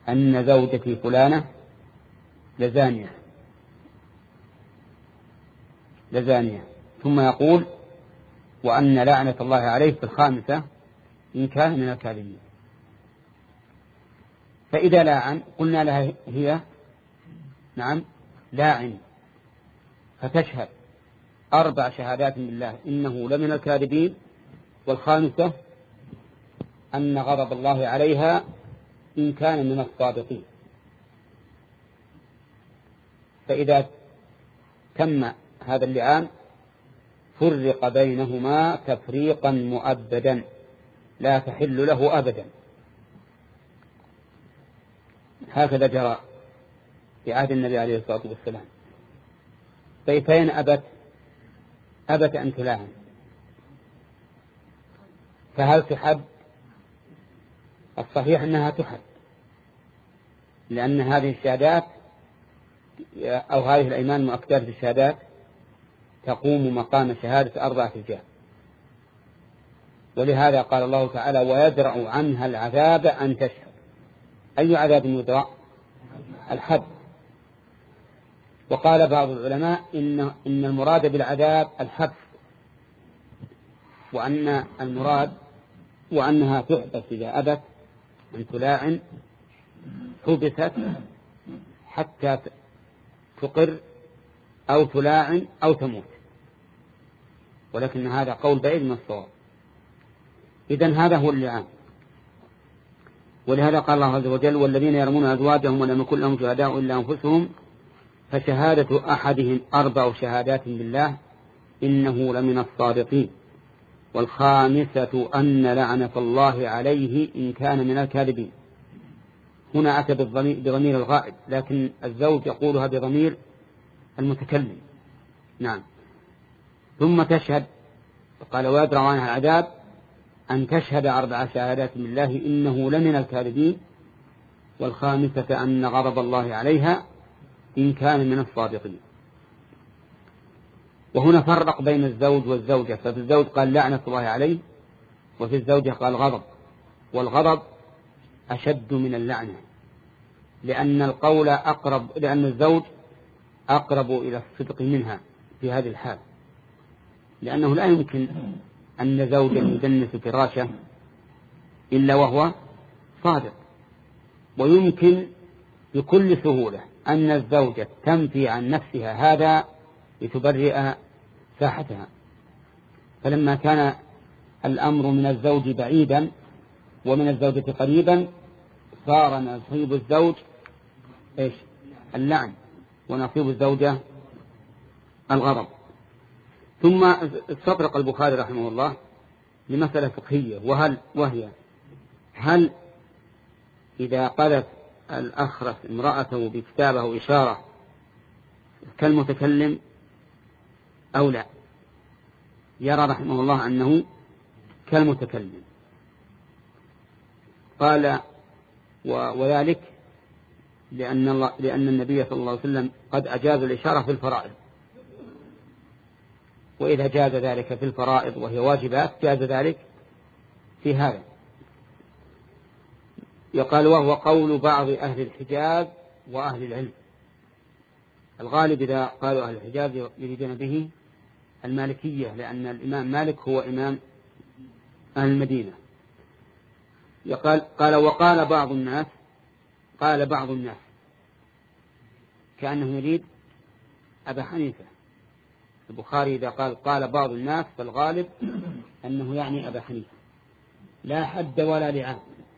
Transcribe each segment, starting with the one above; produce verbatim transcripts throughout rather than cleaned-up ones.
أن زوجتي فلانة لزانية لزانية ثم يقول وأن لعنة الله عليه في الخامسة إن كان من الكاذبين. فإذا لاعن قلنا لها هي نعم لاعن، فتشهد أربع شهادات بالله إنه لمن الكاذبين، والخامسة أن غضب الله عليها إن كان من الصادقين. فإذا تم هذا اللعان فرق بينهما تفريقا مؤبدا لا تحل له أبدا. هكذا جرى في عهد النبي عليه الصلاة والسلام. فإن أبت أبت أن تلاعن فهل تحد؟ الصحيح أنها تحد، لأن هذه الشهادات أو هذه الأيمان المؤكدات بالشهادات تقوم مقام شهادة أربعة رجال. ولهذا قال الله تعالى ويدرأ عنها العذاب أن تشهد. أي عذاب يدرأ؟ الحد. وقال بعض العلماء إن, إن المراد بالعذاب الحبس، وأن المراد وأنها تحبس إذا أبت أن تلاعن حبست حتى تقر أو تلاعن أو تموت، ولكن هذا قول بعيد من الصواب. إذن هذا هو اللعان. ولهذا قال الله عز وجل والذين يرمون أزواجهم ولم يكن لهم شهداء إلا أنفسهم فشهادة أحدهم أربع شهادات بالله إنه لمن الصادقين، والخامسة أن لعنة الله عليه إن كان من الكاذبين. هنا أتى بضمير الغائب، لكن الزوج يقولها بضمير المتكلم. نعم. ثم تشهد، قال ويدرأ عنها العذاب أن تشهد أربع شهادات بالله إنه لمن الكاذبين، والخامسة أن غضب الله عليها إن كان من الصادقين. وهنا فرق بين الزوج والزوجة، ففي الزوج قال لعنة الله عليه، وفي الزوجة قال غضب. والغضب أشد من اللعنة، لأن القول أقرب، لأن الزوج أقرب إلى الصدق منها في هذه الحال، لأنه لا يمكن أن زوجا يدنس فراشه إلا وهو صادق، ويمكن بكل سهولة أن الزوجة تنفي عن نفسها هذا لتبرئ ساحتها. فلما كان الأمر من الزوج بعيدا ومن الزوجة قريبا صار نصيب الزوج إيش؟ اللعن، ونصيب الزوجة الغضب. ثم استطرق البخاري رحمه الله لمسألة فقهية، وهل وهي هل إذا قذف الأخرس امرأته بكتابة أو إشارة كالمتكلم أو لا؟ يرى رحمه الله أنه كالمتكلم. قال وذلك لأن, الله لأن النبي صلى الله عليه وسلم قد أجاز الإشارة في الفرائض، وإذا جاز ذلك في الفرائض وهي واجبات جاز ذلك في هذا. يقال وهو قول بعض أهل الحجاز وأهل العلم. الغالب إذا قالوا أهل الحجاز يريدون به المالكية، لأن الإمام مالك هو إمام أهل المدينة. يقال قال وقال بعض الناس، قال بعض الناس كأنه يريد أبا حنيفة. البخاري إذا قال قال بعض الناس فالغالب أنه يعني أبا حنيفة. لا حد ولا لعان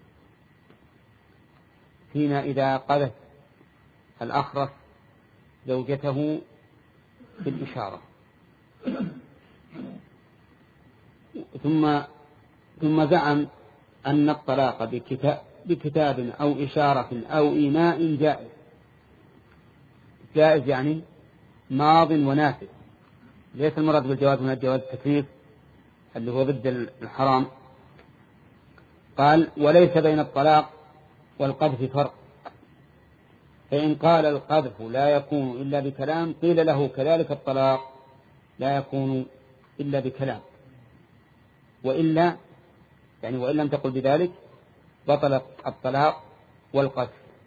فيما إذا قذف الأخرس زوجته في الإشارة. ثم ثم زعم أن الطلاق بكتاب, بكتاب أو إشارة أو إيماء جائز. جائز يعني ماض ونافذ، ليس المراد بالجواز من الجواز التكليف اللي هو ضد الحرام. قال وليس بين الطلاق والقذف فرق، فإن قال القذف لا يكون إلا بكلام قيل له كذلك الطلاق لا يكون إلا بكلام، وإلا يعني وإن لم تقل بذلك بطل الطلاق والقذف.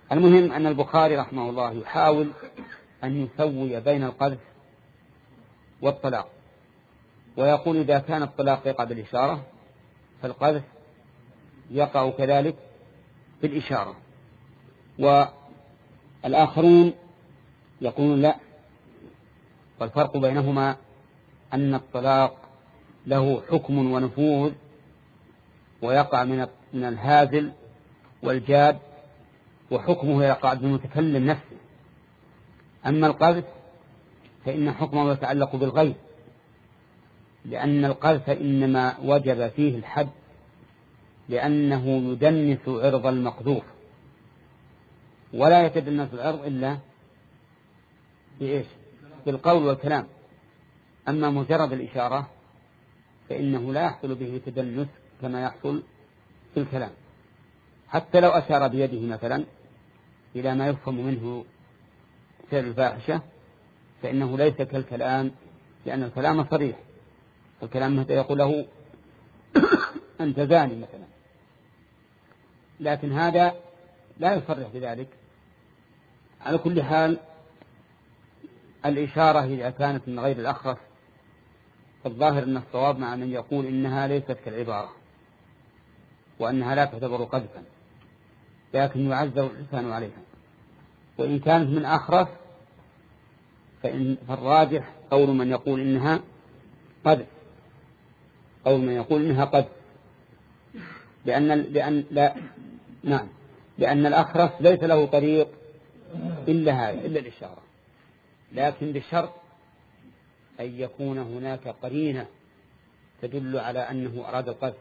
المهم أن البخاري رحمه الله يحاول أن يسوي بين القذف والطلاق، ويقول إذا كان الطلاق يقع بالإشارة فالقذف يقع كذلك بالإشارة. والآخرون يقولون لا، والفرق بينهما أن الطلاق له حكم ونفوذ ويقع من من الهازل والجاد، وحكمه يقع بالمتكلم نفسه. أما القذف فإن حكمه يتعلق بالغير، لأن القذف إنما وجب فيه الحد لأنه يدنس عرض المقذوف، ولا يتدنس العرض إلا بإيش؟ بالقول والكلام. أما مجرد الإشارة فإنه لا يحصل به تدنس كما يحصل في الكلام، حتى لو أشار بيده مثلا إلى ما يفهم منه فعل الفاحشة فإنه ليس كالكلام، لأن الكلام صريح. الكلام متى يقول له أنت زاني مثلا، لكن هذا لا يصرح بذلك. على كل حال الإشارة إذا كانت من غير الأخرس فالظاهر أن الصواب مع من يقول إنها ليست كالعبارة وأنها لا تعتبر قذفا، لكن يعذر الإنسان عليها. وإن كانت من أخرس فإن فالراجح قول من يقول إنها قذف، قول من يقول إنها قذف، لأن لأن لا نعم لأن الأخرس ليس له طريق إلا هذا إلا الإشارة، لكن بشرط أن يكون هناك قرينة تدل على أنه أراد القذف،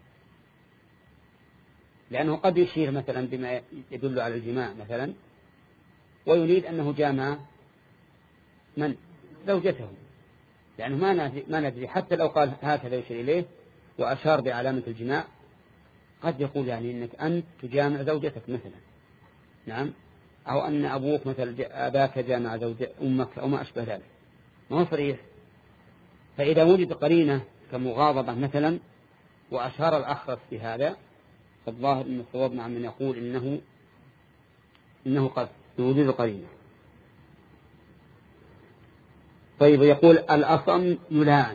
لأنه قد يشير مثلا بما يدل على الجماع مثلا ويريد أنه جامع من زوجته، لأنه ما ندري ما ندري حتى لو قال هكذا يشير إليه وأشار بعلامة الجماع قد يقول يعني إنك أنت تجامع زوجتك مثلا، نعم، أو أن أبوك مثلا أباك جامع زوج أمك أو ما أشبه ذلك، ما هو صريح. فإذا وجد قرينة كمغاضبة مثلا وأشار الأخرس بهذا فالظاهر أن الصواب مع من يقول إنه إنه قد بوجود قرينة. طيب، يقول الأصم يلاعن.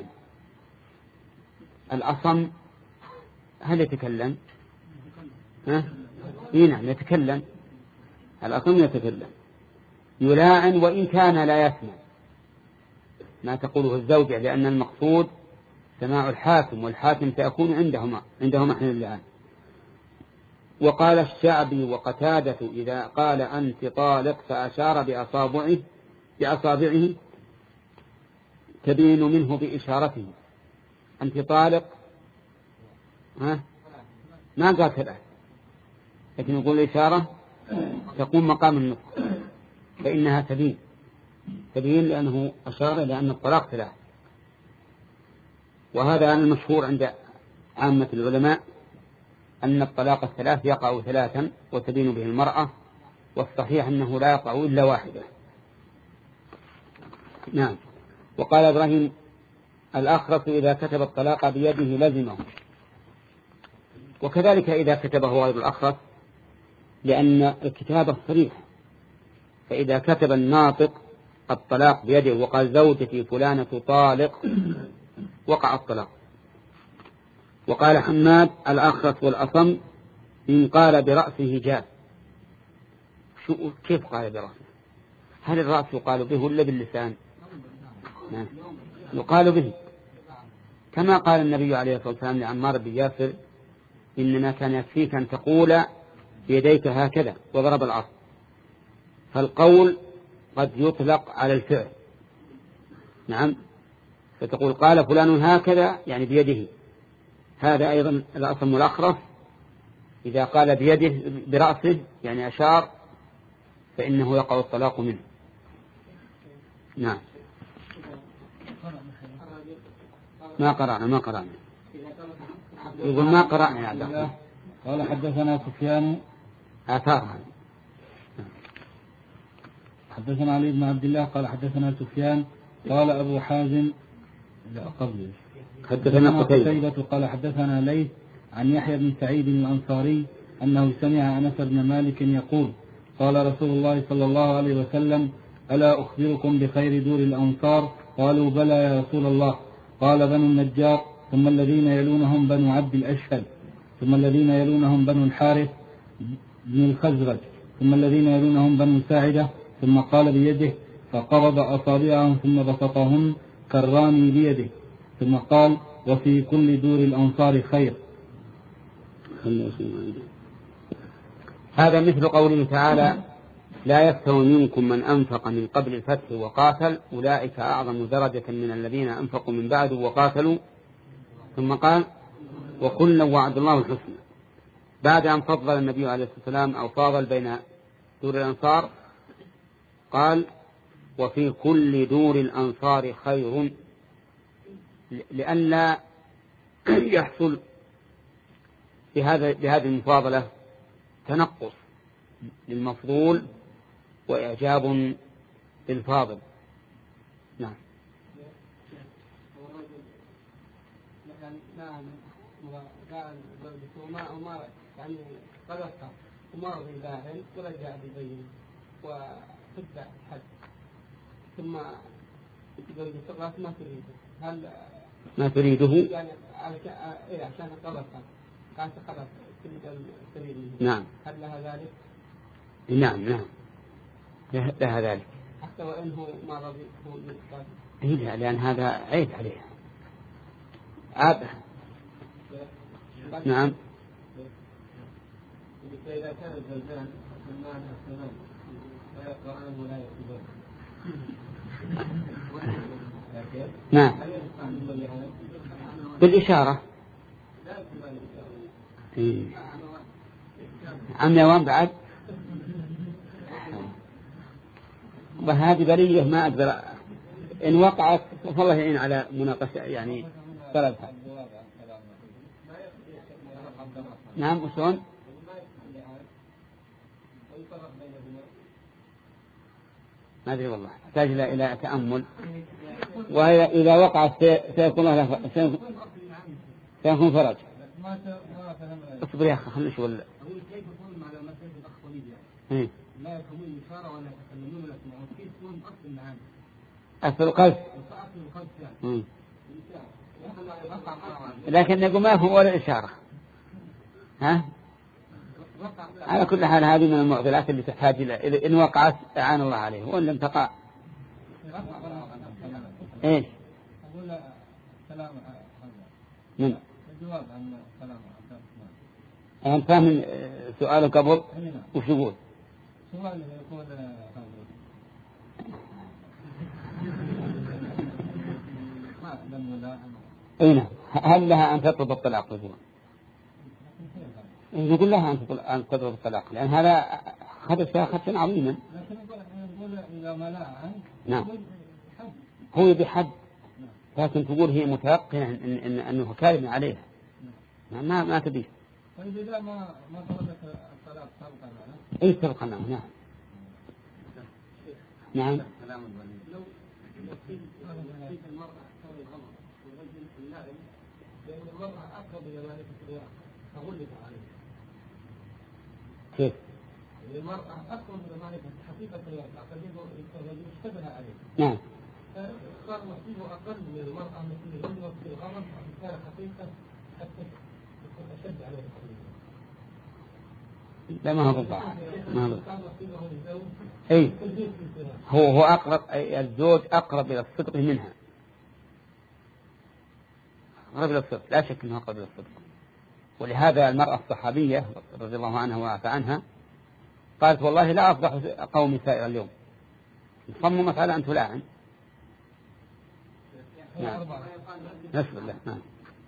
الأصم هل يتكلم؟ ها؟ نعم يتكلم. الأصم يتكلم يلاعن وإن كان لا يسمع ما تقوله الزوجة، لأن المقصود سماع الحاكم، والحاكم سيكون عندهما عندهما حين اللعان. وقال الشعبي وقتادة إذا قال أنت طالق فأشار بأصابعه بأصابعه تبين منه بإشارته. أنت طالق ها؟ ما قال كذا، لكن يقول الإشارة تقوم مقام النطق، فإنها تبين تبين لأنه أشار لأن الطلاق ثلاث. وهذا المشهور عند عامة العلماء أن الطلاق الثلاث يقع ثلاثا وتبين به المرأة، والصحيح أنه لا يقع إلا واحدة. نعم. وقال إبراهيم الأخرس إذا كتب الطلاق بيده لزمه، وكذلك إذا كتبه غير الأخرس، لأن الكتابة صريحة، فإذا كتب الناطق الطلاق بيده وقال زوجتي فلانة طالق وقع الطلاق. وقال حماد الأخرس والأصم إن قال برأسه جاز. شو كيف قال برأسه؟ هل الرأس يقال به ولا باللسان؟ نعم. يقال به، كما قال النبي عليه الصلاة والسلام لعمار بن ياسر إنما كان يكفيك أن تقول بيديك هكذا وضرب العصا. فالقول قد يطلق على الفعل، نعم، فتقول قال فلان هكذا يعني بيده. هذا أيضا الأصم الأخرس إذا قال بيده برأسه يعني أشار فإنه يقع الطلاق منه. نعم. ما قرأنا ما قرأنا يقول ما قرأنا يا عبد. قال حدثنا سفيان آثارها. حدثنا علي بن عبد الله قال حدثنا سفيان قال أبو حازم لا قبل حدثنا قتيبة قال حدثنا ليث عن يحيى بن سعيد الأنصاري أنه سمع أنس بن مالك يقول قال رسول الله صلى الله عليه وسلم: ألا أخبركم بخير دور الأنصار؟ قالوا: بلى يا رسول الله. قال: بنو النجار، ثم الذين يلونهم بنو عبد الأشهل، ثم الذين يلونهم بنو الحارث بن الخزرج، ثم الذين يلونهم بنو ساعدة. ثم قال بيده فقبض أصابعهم ثم بسطهن كالرامي بيده، ثم قال: وفي كل دور الأنصار خير. هذا مثل قوله تعالى: لا يستوي منكم من أنفق من قبل الفتح وقاتل أولئك أعظم درجة من الذين أنفقوا من بعد وقاتلوا. ثم قال: وكلا وعد الله الحسنى. بعد أن فضل النبي عليه الصلاة والسلام أو فاضل بين دور الأنصار قال: وفي كل دور الأنصار خير، لئلا يحصل بهذا بهذه المفاضلة تنقص للمفضول وإعجاب بالفاضل. نعم. يعني قدرتها ومرض باهل ورجع ببين وتبدأ الحد ثم تقول الصغرات ما تريده، هل ما تريده يعني إيه عشان قدرتها قاس خلاص تريد تريد نعم، هل لها ذلك؟ نعم نعم لها ذلك حتى وإنه ما رضي هو الإسقاط. إيه، لأن هذا عيب عليه عاب. نعم. إذا كان الزلزال سماعنا السماء فيقرأ عنه ولا يكتبه. نعم بالإشارة. إيه. عم يوان بعد وهذه برية ما أقدر إن وقعت فالله يعين على مناقشة يعني طلبها. نعم وشون ما أدري والله، تحتاج إلى تأمل. وإذا وقعت سيكون له سيكون فرج. اصبر يا أخي خلنا شغل. كيف يكون على مسألة الأخ وليد يعني لا يفهمون إشارة ولا يتكلمون ولا يسمعون، كيف يكون أصل المعاني؟ أصل القلب. لكن نقول ما هو ولا إشارة. ها؟ على كل حال هذه من المعضلات اللي تحتاج إلى إن وقعت أعان الله عليه، وإن لم تقع إيش؟ أقول كلام من؟ الجواب عن كلام أنا فاهم سؤاله قبل وش يقول؟ سؤال يقول أين هل لها أن تطلب الطلاق؟ يقول يقول لها أن تطلب الطلاق لأن هذا خدش فيها خدشا عظيما. نقول إذا منعها نعم هو بحد، لكن تقول هي متيقنة إن إن أنه كاذب عليها ما ما تبيه. طيب إذا ما ما طلبت الطلاق تبقى معنا؟ إيه تبقى معه. نعم نعم. لو في المرأة تسوي الغلط والرجل النائم لأن المرأة أقرب إلى ذلك الصغيرة فغلب عليه. كيف؟ المرأة أقرب إلى معرفة حقيقة الواقع فالرجل اشتبه عليه. نعم. فصار نصيبه أقل من المرأة مثل الرجل في الغلط كان حقيقة حتى تكون أشد عليه الحقيقة. لا ما هو بالضبط. ما هو بالضبط. أي هو هو أقرب، الزوج أقرب إلى الصدق منها. أقرب إلى الصدق لا شك أنه أقرب إلى الصدق. ولهذا المرأة الصحابية رضي الله عنها وعفى عنها قالت والله لا أفضح قومي سائر اليوم، صممت على أن تلاعن. نعم نسأل الله. نعم.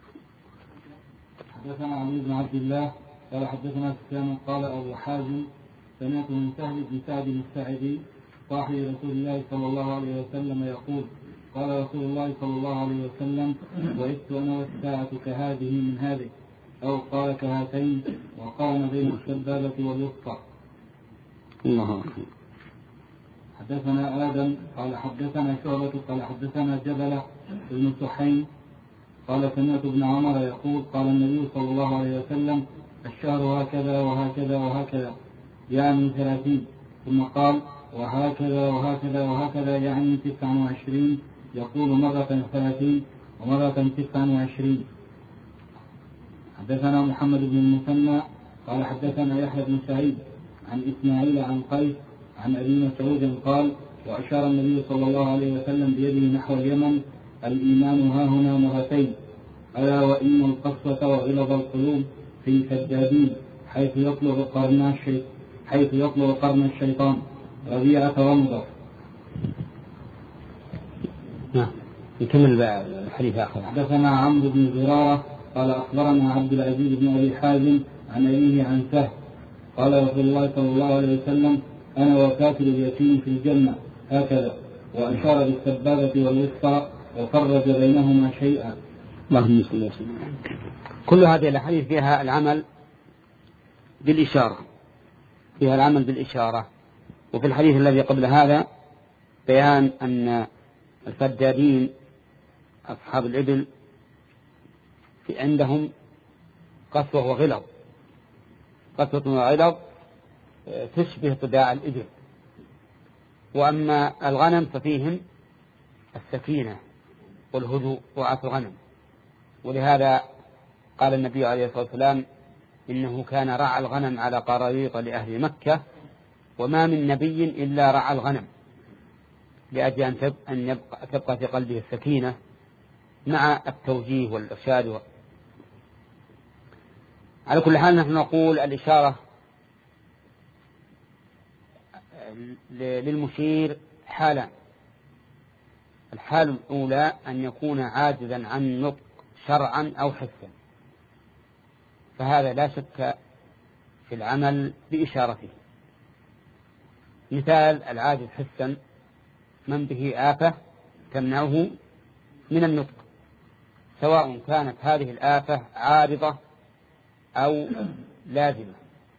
حدثنا علي بن عبد الله قال حدثنا سفيان قال أبو حازم سمعت من سهل بن سعد الساعدي صاحب رسول الله صلى الله عليه وسلم يقول قال رسول الله صلى الله عليه وسلم وعدت أنا والساعة كهذه من هذه أو قال كهاتين وقارن بين السبابة والوسطى. الله أكبر. حدثنا آدم قال حدثنا شعبة قال حدثنا جبلة بن سحيم قال سمعت ابن عمر يقول قال النبي صلى الله عليه وسلم الشهر هكذا وهكذا وهكذا يعني ثلاثين ثم قال وهكذا وهكذا وهكذا يعني تسع وعشرين، يقول مرة ثلاثين ومرة تسع وعشرين. حدثنا محمد بن المثنى قال حدثنا يحيى بن سعيد عن إسماعيل عن قيس عن أبي مسعود قال وأشار النبي صلى الله عليه وسلم بيده نحو اليمن الإيمان هاهنا مرتين ألا وإن القسوة وغلظ القلوب في الكذابين حيث يطلب قرن الشيطان حيث يطلب قرن الشيطان ربيعة ومضر. نعم نكمل الحديث آخر. حدثنا عمرو بن زرارة قال أخبرنا عبد العزيز بن أبي حازم عن أبيه عن سهل قال رسول الله صلى الله عليه وسلم أنا وكافل اليتيم في الجنة هكذا، وأشار بالسبابة والوسطى وفرج بينهما شيئا. اللهم صل وسلم. كل هذه الأحاديث فيها العمل بالإشارة فيها العمل بالإشارة. وفي الحديث الذي قبل هذا بيان أن الفدادين أصحاب الإبل في عندهم قسوة وغلظ قسوة وغلظ تشبه طباع الإبل، وأما الغنم ففيهم السكينة والهدوء وعاف الغنم. ولهذا قال النبي عليه الصلاة والسلام إنه كان رعى الغنم على قراريط لأهل مكة وما من نبي إلا رعى الغنم، لأجل أن يبقى تبقى في قلبه السكينة مع التوجيه والإرشاد. على كل حال نحن نقول الإشارة للمشير حالان. الحال الأولى أن يكون عاجزا عن النطق شرعا أو حسا، فهذا لا شك في العمل بإشارته. مثال العاجز حسا من به آفة تمنعه من النطق، سواء كانت هذه الآفة عارضة أو لازمة.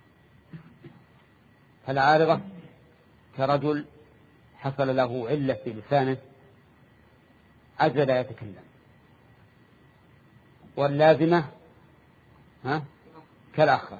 فالعارضة كرجل حصل له علة في لسانه عجز لا يتكلم، واللازمة ها كالأخر.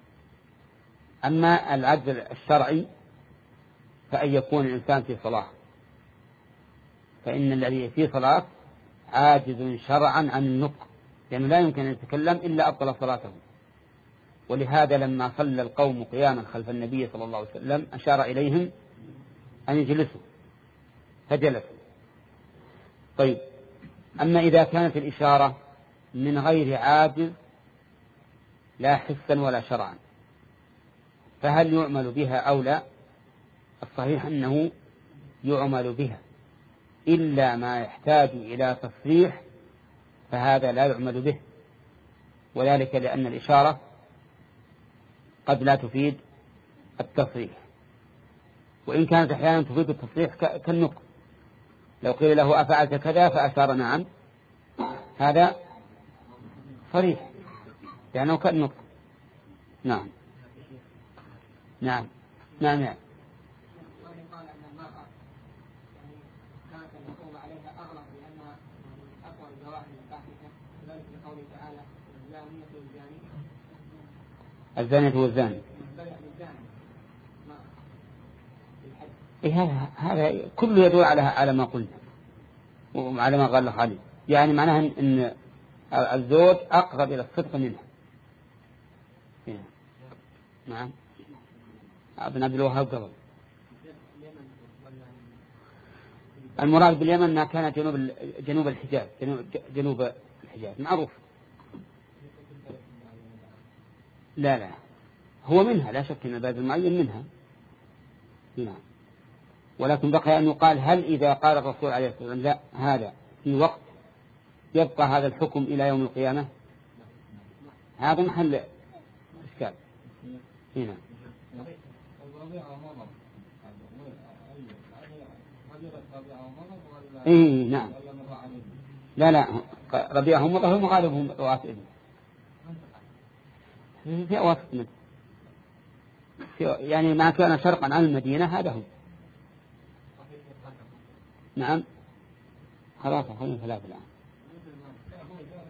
أما العجز الشرعي فأن يكون الإنسان في صلاة، فإن الذي في صلاة عاجز شرعا عن النطق، لأنه لا يمكن أن يتكلم إلا أبطل صلاته. ولهذا لما صلى القوم قياما خلف النبي صلى الله عليه وسلم أشار إليهم أن يجلسوا فجلسوا. طيب، أما إذا كانت الإشارة من غير عاجز لا حسا ولا شرعا فهل يعمل بها أو لا؟ الصحيح أنه يعمل بها، إلا ما يحتاج إلى تصريح فهذا لا يعمل به، وذلك لأن الإشارة قد لا تفيد التصريح، وإن كانت أحيانا تفيد التصريح كالنطق. لو قيل له أفعلت كذا فأشار نعم، هذا صريح لأنه كالنطق. نعم نعم نعم نعم. الزانية والزاني، إيه هذا هذا كله يدل على على ما قلنا وعلى ما قال خالد، يعني معناه إن الزوج أقرب إلى الصدق منها. نعم. ابن عبد الوهاب قبل. المراد باليمن ما كان جنوب جنوب الحجاز، جنوب, جنوب الحجاز معروف. لا لا هو منها لا شك أن البلد المعين منها. نعم. ولكن بقي أن يقال هل إذا قال الرسول عليه الصلاة والسلام لا هذا في وقت يبقى هذا الحكم إلى يوم القيامة؟ هذا محل إشكال هنا. إيه نعم. لا لا ربيعهم وضعهم وغالبهم رواتبهم في أواسط منه، يعني ما كان شرقا عن المدينة هذا هو. نعم خلاص خلينا ثلاثة الآن.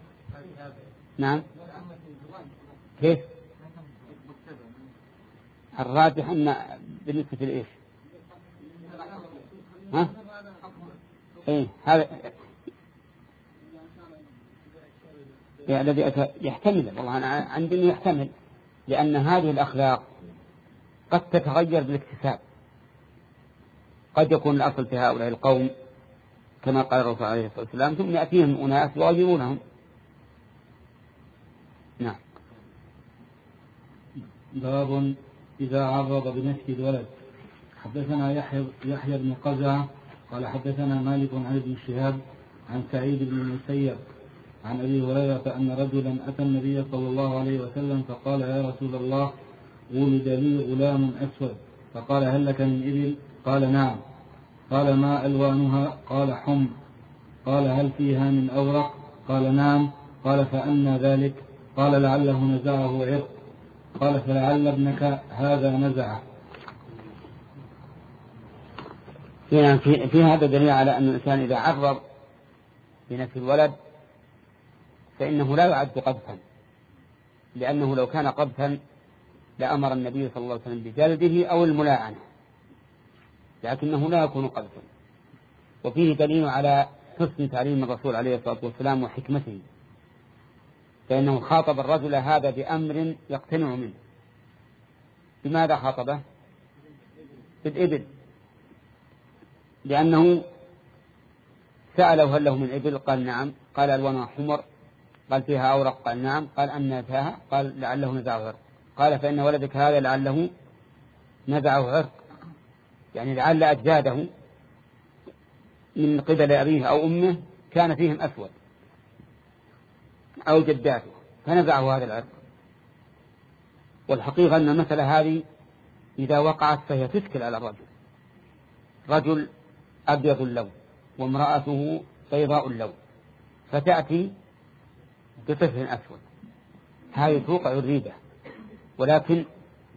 نعم كيف الراجح أن بالنسبة لإيش؟ ها؟ إيه هذا يعني الذي يحتمل، والله أنا عندي إنه يحتمل، لأن هذه الأخلاق قد تتغير بالاكتساب. قد يكون الأصل في هؤلاء القوم كما قال الرسول عليه الصلاة والسلام ثم يأتيهم أناس يغيرونهم. نعم. باب إذا عرض بنفس الولد. حدثنا يحيى يحيى بن قزعة قال حدثنا مالك عن ابن شهاب عن سعيد بن المسيب عن أبي هريرة أن رجلا أتى النبي صلى الله عليه وسلم فقال يا رسول الله ولد لي غلام أسود، فقال هل لك من إبل؟ قال نعم. قال ما ألوانها؟ قال حمر. قال هل فيها من أورق؟ قال نعم. قال فأنى ذلك؟ قال لعله نزعه عرق. قال فلعل ابنك هذا نزعه. في, في هذا دليل على أن الإنسان إذا عرض بنفس الولد فإنه لا يعد قذفا، لأنه لو كان قذفا لأمر النبي صلى الله عليه وسلم بجلده أو الملاعنة، لكنه لا يكون قذفا. وفيه دليل على حسن تعليم الرسول عليه الصلاة والسلام وحكمته، فإنه خاطب الرجل هذا بأمر يقتنع منه. بماذا خاطبه؟ بالإبل، لأنه سأله هل له من إبل؟ قال نعم. قال ألوانها حمر. قال فيها أورق؟ قال نعم. قال أن فيها؟ قال لعله نزعه عرق. قال فإن ولدك هذا لعله نزعه عرق، يعني لعل أجداده من قبل أبيه أو أمه كان فيهم أسود أو جداته فنزعه هذا العرق. والحقيقة أن المسألة هذه إذا وقعت فهي تشكل على الرجل، رجل أبيض اللون وامرأته بيضاء اللون، فتأتي بطفل أسود، هذه توقع الريبة. ولكن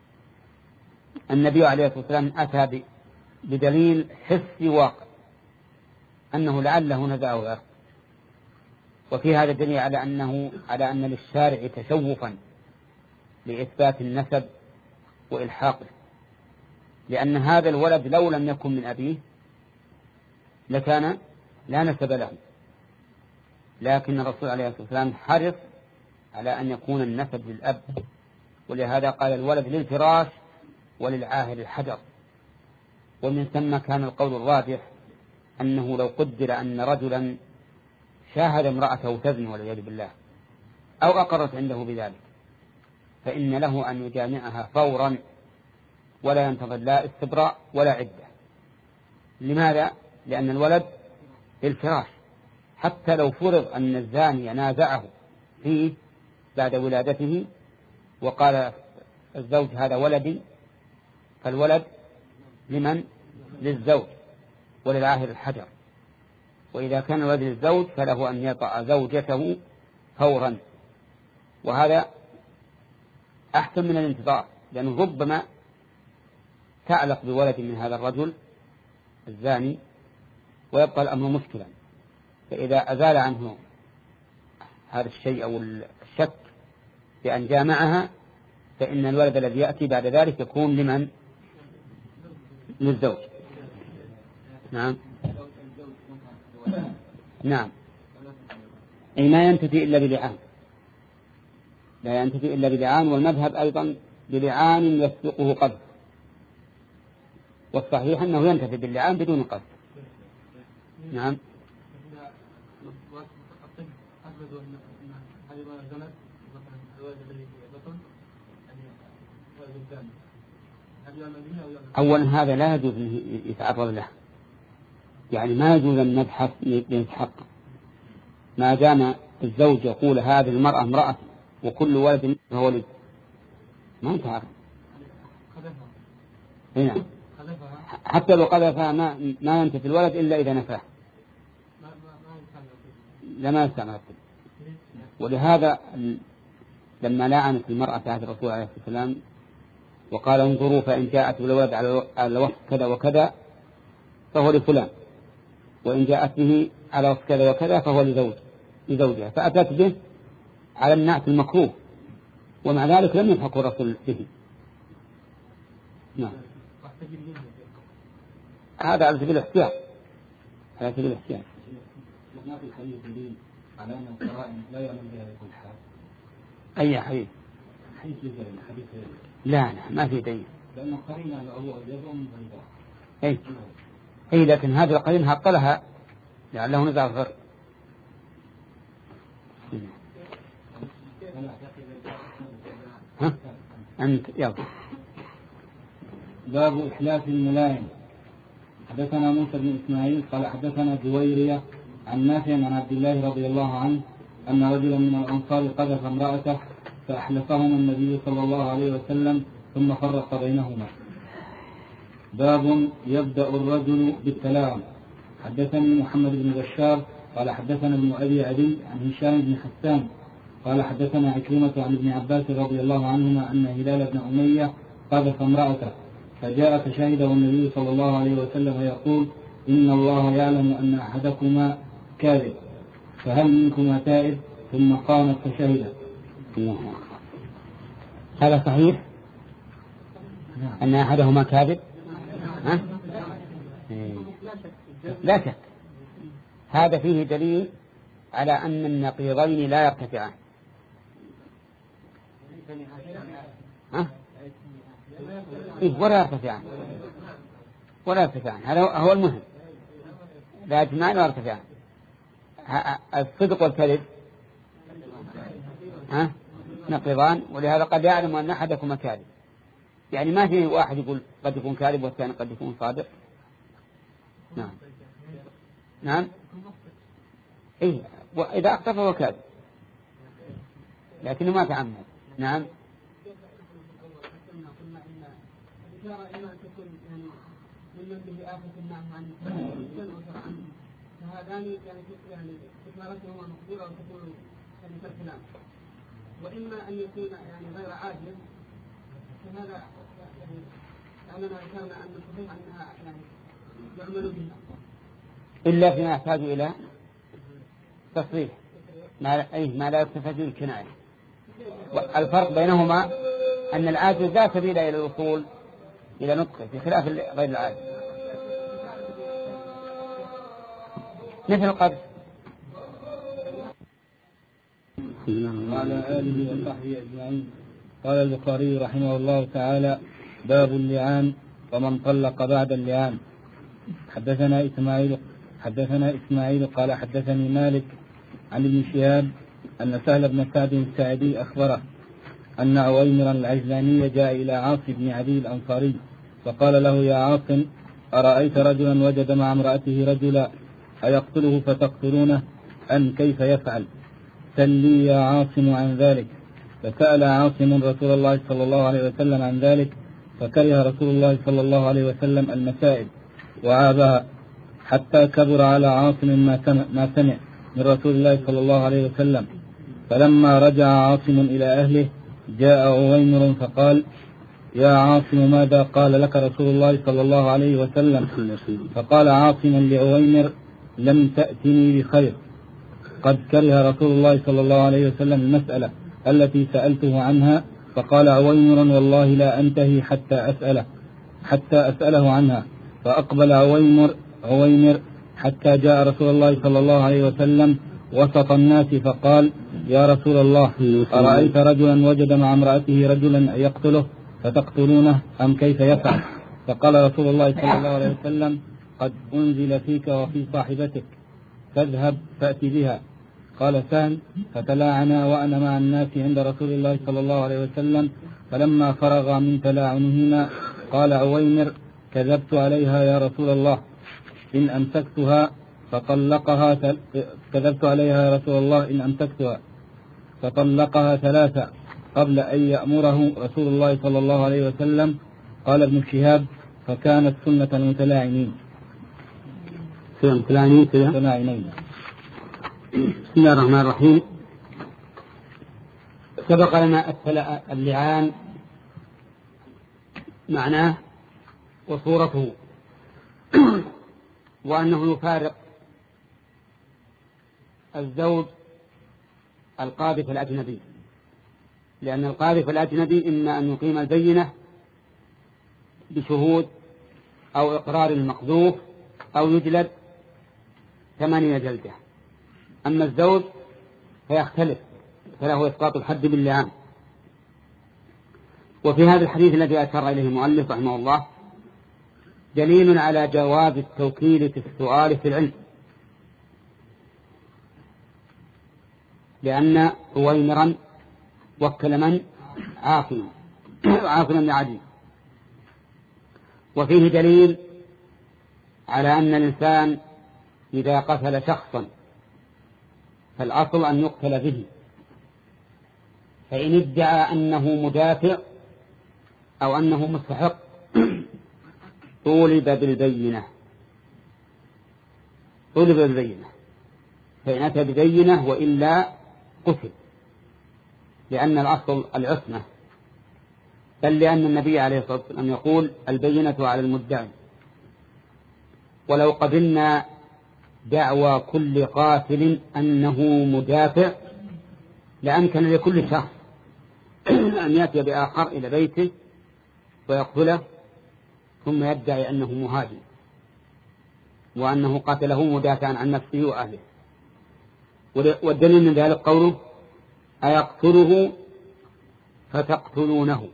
النبي عليه الصلاة والسلام أتى بدليل حسي واقع أنه لعله نزعه عرق. وفي هذا الدليل على أنه على أن للشارع تشوفا لإثبات النسب وإلحاقه، لأن هذا الولد لو لم يكن من أبيه لكان لا نسب له، لكن الرسول عليه الصلاة والسلام حرص على أن يكون النسب للأب، ولهذا قال الولد للفراش وللعاهر الحجر. ومن ثم كان القول الراجح أنه لو قدر أن رجلا شاهد امرأته تزني والعياذ بالله أو أقرت عنده بذلك فإن له أن يجامعها فورا ولا ينتظر لا استبراء ولا عدة. لماذا؟ لأن الولد للفراش، حتى لو فرض أن الزاني نازعه فيه بعد ولادته وقال الزوج هذا ولدي، فالولد لمن؟ للزوج وللعاهر الحجر. وإذا كان الولد للزوج فله أن يطأ زوجته فورا، وهذا أحسن من الانتظار، لأنه ربما تعلق بولد من هذا الرجل الزاني ويبقى الأمر مشكلا. فإذا أزال عنه هذا الشيء أو الشك بأن جامعها فإن الولد الذي يأتي بعد ذلك يكون لمن؟ للزوج. نعم نعم أي ما ينتفي إلا بلعان، لا ينتفي إلا بلعان، والمذهب أيضا بلعان يسبقه قذف، والصحيح أنه ينتفي باللعان بدون قذف. نعم أولا هذا لا يجوز أن يتعرض له، يعني ما يجوز أن نبحث لنتحقق ما دام الزوج يقول هذه المرأة امرأة وكل ولد فهو ولد، ما نتعرض. هنا حتى لو قذفها ما ما ينتفي الولد إلا إذا نفاه، لما يستعمل. ولهذا لما لعنت المرأة عهد الرسول عليه الصلاة والسلام وقال انظروا فإن جاءت بالولد على وصف كذا وكذا فهو لفلان، وإن جاءت به على وصف كذا وكذا فهو لزوج لزوجها، فأتت به على النعت المكروه، ومع ذلك لم يلحق الرسول به. نعم. هذا على سبيل الاحتياط، على سبيل الاحتياط. ما في حديث دليل على أن القرائن لا يعلم بها كل حال. أي حديث؟ حديث حديث لا لا ما في دليل. لأن القرينة الأول يدعون بيضاء. أي أي لكن هذه القرينة هطلها لعله نزع الفرق. ها أنت يلا. باب إحلاف الملاعن. حدثنا موسى بن إسماعيل قال حدثنا جويرية عن نافع عن عبد الله رضي الله عنه أن رجلا من الأنصار قذف امرأته فأحلفهما النبي صلى الله عليه وسلم ثم فرق بينهما. باب يبدأ الرجل بالتلاعن. حدثني محمد بن بشار قال حدثنا ابن أبي عدي عن هشام بن حسان قال حدثنا عكرمة عن ابن عباس رضي الله عنهما أن هلال بن أمية قذف امرأته فجاء فشهد والنبي صلى الله عليه وسلم يقول إن الله يعلم أن أحدكما كاذب فهل منكما تائب؟ ثم قامت فشهد. هذا صحيح أن أحدهما كاذب؟ ها؟ لا شك. هذا فيه دليل على أن النقيضين لا يرتفعان. ها؟ إيه ولا يرتفعان ولا يرتفعان. هذا هو المهم. لا يجمعان ولا يرتفعان. الصدق والكذب ها نقيضان، ولهذا قد يعلم أن أحدكما كاذب. يعني ما في واحد يقول قد يكون كاذب والثاني قد يكون صادق. نعم نعم إيه وإذا أخطأ فهو كاذب لكنه ما تعمد. نعم ممن به آفة النعم عن فهذان يعني يعني إشارتهما مقدورة وتكون يعني كالكلام، وإما أن يكون يعني غير عاجل فهذا يعني أننا ذكرنا أن الصحيح أنها يعني يعمل بها إلا فيما يحتاج إلى تصريح ما أي ما لا يكتفى به الكناية. الفرق بينهما أن العاجل لا سبيل إلى الوصول إلى نطقه بخلاف غير العاجل. مثل القذف. وعلى آله وصحبه أجمعين. قال البخاري رحمه الله تعالى باب اللعان ومن طلق بعد اللعان. حدثنا إسماعيل حدثنا إسماعيل قال حدثني مالك عن ابن شهاب أن سهل بن سعد الساعدي أخبره أن عويمرا العجلاني جاء إلى عاص بن عدي الأنصاري فقال له يا عاصم أرأيت رجلا وجد مع امرأته رجلا أيقتله فتقتلونه أم كيف يفعل؟ سل لي يا عاصم عن ذلك. فسأل عاصم رسول الله صلى الله عليه وسلم عن ذلك فكره رسول الله صلى الله عليه وسلم المسائل وعابها حتى كبر على عاصم ما سمع, ما سمع من رسول الله صلى الله عليه وسلم. فلما رجع عاصم إلى أهله جاء عويمر فقال يا عاصم ماذا قال لك رسول الله صلى الله عليه وسلم؟ فقال عاصم لعويمر لم تأتني بخير، قد كره رسول الله صلى الله عليه وسلم المسألة التي سألته عنها. فقال عويمر والله لا أنتهي حتى أسأله حتى أسأله عنها. فأقبل عويمر عويمر حتى جاء رسول الله صلى الله عليه وسلم وسط الناس فقال يا رسول الله أرأيت رجلا وجد مع امرأته رجلا يقتله فتقتلونه أم كيف يفعل؟ فقال رسول الله صلى الله عليه وسلم قد أنزل فيك وفي صاحبتك فاذهب فأتي بها. قال سهل فتلاعنا وأنا مع الناس عند رسول الله صلى الله عليه وسلم. فلما فرغ من تلاعنهما قال عويمر كذبت عليها يا رسول الله إن أمسكتها فطلقها كذبت عليها يا رسول الله إن أمسكتها فطلقها ثلاثة قبل أن يأمره رسول الله صلى الله عليه وسلم. قال ابن شهاب فكانت سنة المتلاعنين. المتلاعنين. بسم الله الرحمن الرحيم. سبق لنا اللعان معناه وصورته وأنه يفارق الزوج القاذف الأجنبي، لأن القاذف الأجنبي إما أن يقيم البينة بشهود أو إقرار المقذوف أو يجلد ثمانين جلدة. أما الزوج فيختلف، فله إسقاط الحد باللعان. وفي هذا الحديث الذي أشار إليه المؤلف رحمه الله دليل على جواز التوكيل في السؤال في العلم، لأن هويمرا وكل من عاصما عاصما لعدي. وفيه دليل على أن الإنسان إذا قتل شخصا فالأصل أن يقتل به، فإن ادعى أنه مدافع أو أنه مستحق طولب بالبينة طولب بالبينة فإن أتى ببينة وإلا قتل، لأن الأصل العصمة، بل لأن النبي عليه الصلاة والسلام يقول البينة على المدعي. ولو قبلنا دعوى كل قاتل أنه مدافع لأمكن لكل شخص أن يأتي بآخر إلى بيته ويقتله ثم يدعي أنه مهاجم وأنه قتله مدافعا عن نفسه وأهله. والدليل من ذلك قوله أيقتله فتقتلونه.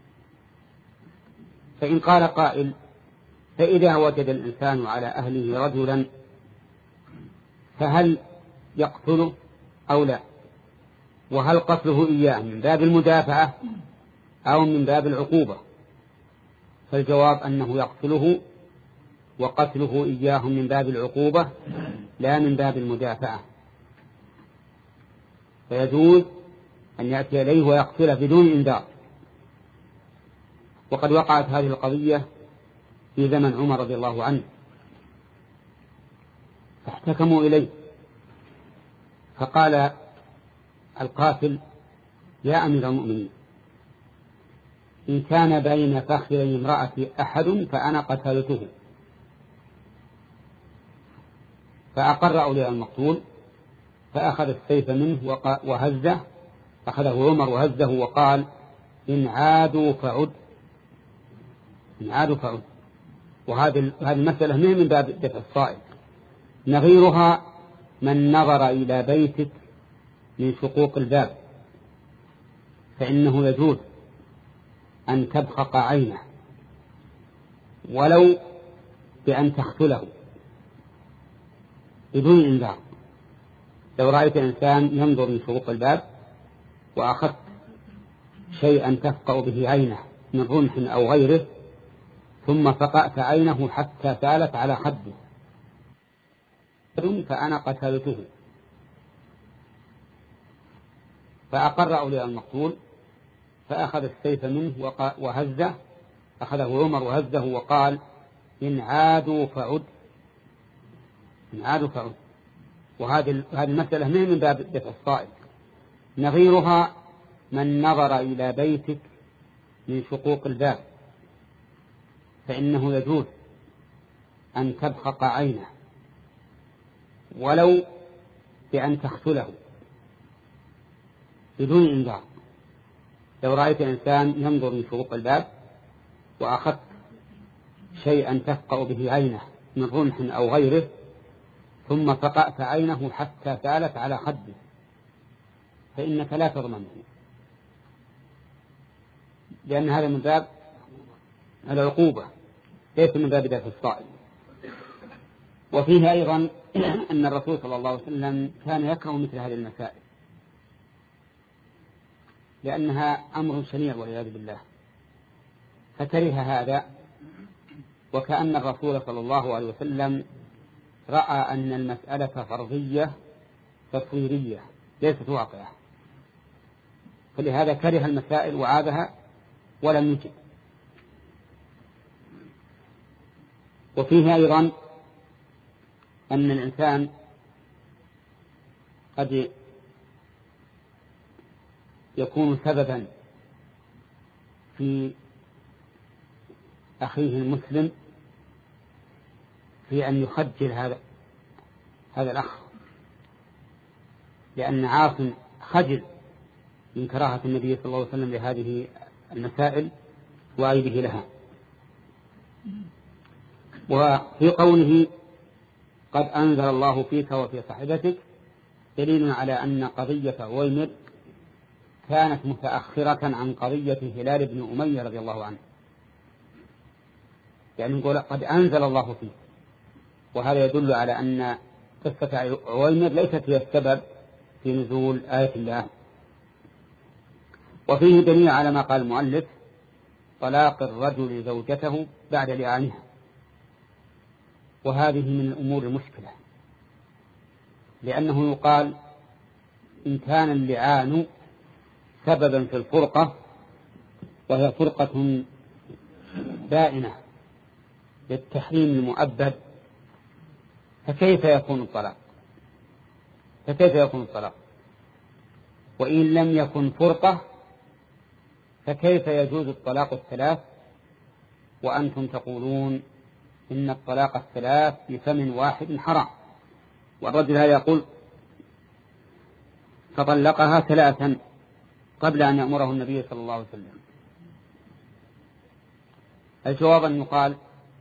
فإن قال قائل فإذا وجد الإنسان على أهله رجلا فهل يقتله أو لا؟ وهل قتله إياه من باب المدافعة أو من باب العقوبة؟ فالجواب أنه يقتله، وقتله إياه من باب العقوبة لا من باب المدافعة، فيجوز أن يأتي إليه ويقتله بدون إنذار. وقد وقعت هذه القضية في زمن عمر رضي الله عنه، فاحتكموا إليه فقال القاتل يا أمير المؤمنين إن كان بين فخذي امرأتي أحد فأنا قتلته. فأقر أولياء المقتول فأخذ السيف منه وهزه، أخذه عمر وهزه وقال إن عادوا فعد إن عادوا فعد. وهذه المسألة من باب دفع الصائل. نظيرها من نظر إلى بيتك من شقوق الباب فإنه يجوز أن تبخق عينه ولو بأن تقتله بدون إنذار. لو رأيت إنسان ينظر من شقوق الباب وأخذت شيئا تفقأ به عينه من رمح أو غيره ثم فقأت عينه حتى سالت على خده فأنا قتلته. فأقر أولياء المقتول فأخذ السيف منه وهزه، أخذه عمر وهزه وقال إن عادوا فعد إن عادوا فعد. وهذه المسألة من باب دفع الصائل. نظيرها من نظر إلى بيتك من شقوق الباب فإنه يجوز أن تبخق عينه ولو بأن تقتله بدون إنذار. لو رأيت إنسان ينظر من شقوق الباب وأخذت شيئا تفقأ به عينه من رمح أو غيره ثم فقأت عينه حتى سالت على خده فإنك لا تضمنه، لأن هذا من باب العقوبة ليس من باب دفع الصائل. وفيه أيضا أن الرسول صلى الله عليه وسلم كان يكره مثل هذه المسائل لأنها أمر شنيع والعياذ بالله، فكره هذا. وكأن الرسول صلى الله عليه وسلم رأى أن المسألة فرضية تصويرية ليست واقعة، فلهذا كره المسائل وعابها ولم يجب. وفيه أيضا أن الإنسان قد يكون سببا في أخيه المسلم في أن يخجل هذا هذا الأخ، لأن عاصم خجل من كراهة النبي صلى الله عليه وسلم لهذه المسائل وأيده لها. وفي قوله قد أنزل الله فيك وفي صاحبتك دليل على أن قضية عويمر كانت متأخرة عن قضية هلال بن أمية رضي الله عنه، يعني نقول قد أنزل الله فيك، وهذا يدل على أن قصة عويمر ليست هي السبب في نزول آية الله. وفيه دليل على ما قال المؤلف طلاق الرجل زوجته بعد لعانها، وهذه من الأمور المشكلة، لأنه يقال إن كان اللعان سببا في الفرقة وهي فرقة بائنة للتحريم المؤبد فكيف يكون الطلاق فكيف يكون الطلاق وإن لم يكن فرقة فكيف يجوز الطلاق الثلاث وأنتم تقولون إن الطلاق الثلاث بفم واحد حرام؟ والرجل هذا يقول فطلقها ثلاثا قبل أن يأمره النبي صلى الله عليه وسلم. الجواب أن يقال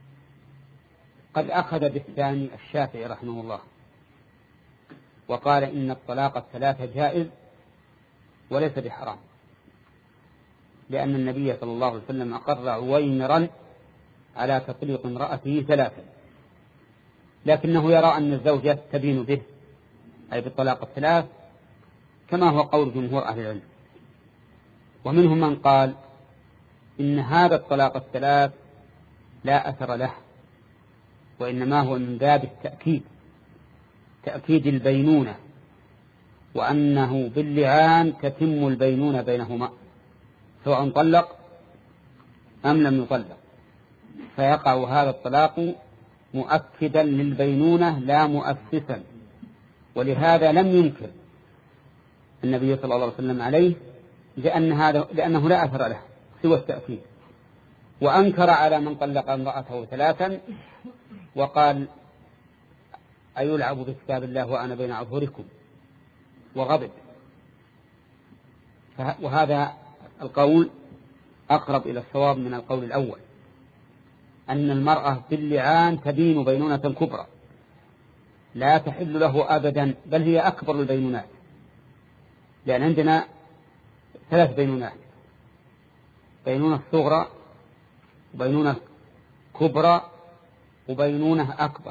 قد أخذ بالثاني الشافعي رحمه الله وقال إن الطلاق الثلاثة جائز وليس بحرام، لأن النبي صلى الله عليه وسلم أقر عويمرا على تطليق امرأته ثلاثا، لكنه يرى أن الزوجة تبين به أي بالطلاق الثلاث كما هو قول جمهور أهل العلم. ومنهم من قال إن هذا الطلاق الثلاث لا أثر له، وإنما هو من باب التأكيد تأكيد البينونة، وأنه باللعان تتم البينونة بينهما سواء طلق أم لم يطلق، فيقع هذا الطلاق مؤكدا للبينونة لا مؤسسا. ولهذا لم ينكر النبي صلى الله عليه وسلم عليه لأن هذا لأنه لا أثر له سوى التأكيد، وأنكر على من طلق امرأته ثلاثا وقال أيلعب بكتاب الله وأنا بين أظهركم وغضب. وهذا القول أقرب إلى الصواب من القول الأول، أن المرأة باللعان تبين بينونة كبرى لا تحل له أبدا، بل هي أكبر البينونات، لأن عندنا ثلاث بينونات: بينونة صغرى وبينونة كبرى وبينونة أكبر.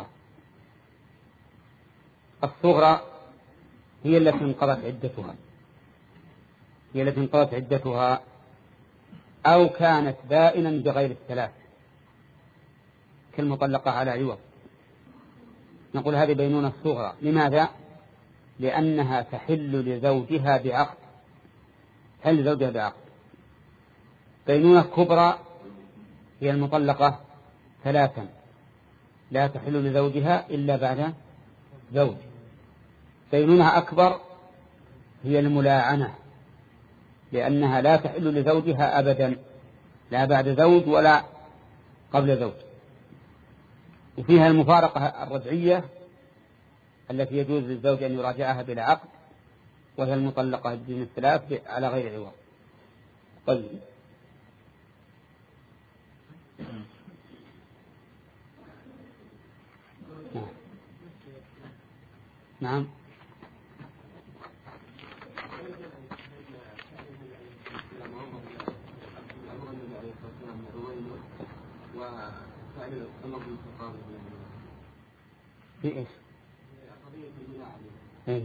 الصغرى هي التي انقضت عدتها هي التي انقضت عدتها أو كانت بائنا بغير الثلاث كالمطلقة على عوض، نقول هذه بينونة صغرى. لماذا؟ لأنها تحل لزوجها بعقد تحل لزوجها بعقد. بينونة كبرى هي المطلقة ثلاثا لا تحل لزوجها إلا بعد زوج. بينونة أكبر هي الملاعنة، لأنها لا تحل لزوجها أبدا لا بعد زوج ولا قبل زوج. وفيها المفارقة الرجعية التي يجوز للزوج أن يراجعها بلا عقد، وهي المطلقة بدون الثلاث على غير عوض. طيب نعم. في إيش؟ إيه؟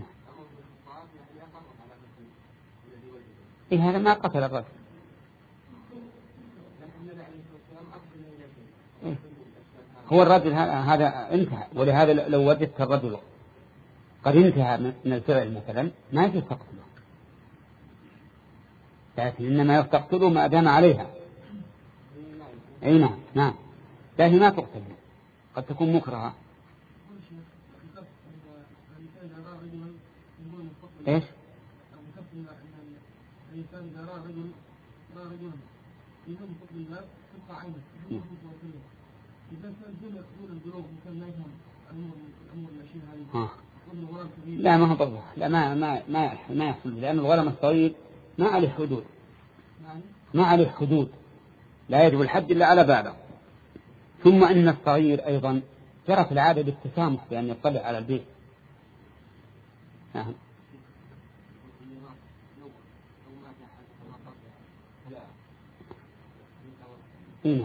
إيه هذا ما قتل الرجل. إيه؟ هو الرجل هذا انتهى، ولهذا لو وجدت الرجل قد انتهى من الفعل مثلا ما يجوز تقتله، لكن إنما تقتله ما دام عليها. أي نعم نعم، لكن ما تقتل، قد تكون مكرهة. إيش؟ لا ما هو بالضبط، لا ما ما ما ما يحصل، لأن الغرام الصغير ما عليه حدود ما عليه حدود لا يجب الحد إلا على بعضه. ثم إن الصغير أيضا جرت العادة بالتسامح بأن يطلع على البيت. نعم. نعم.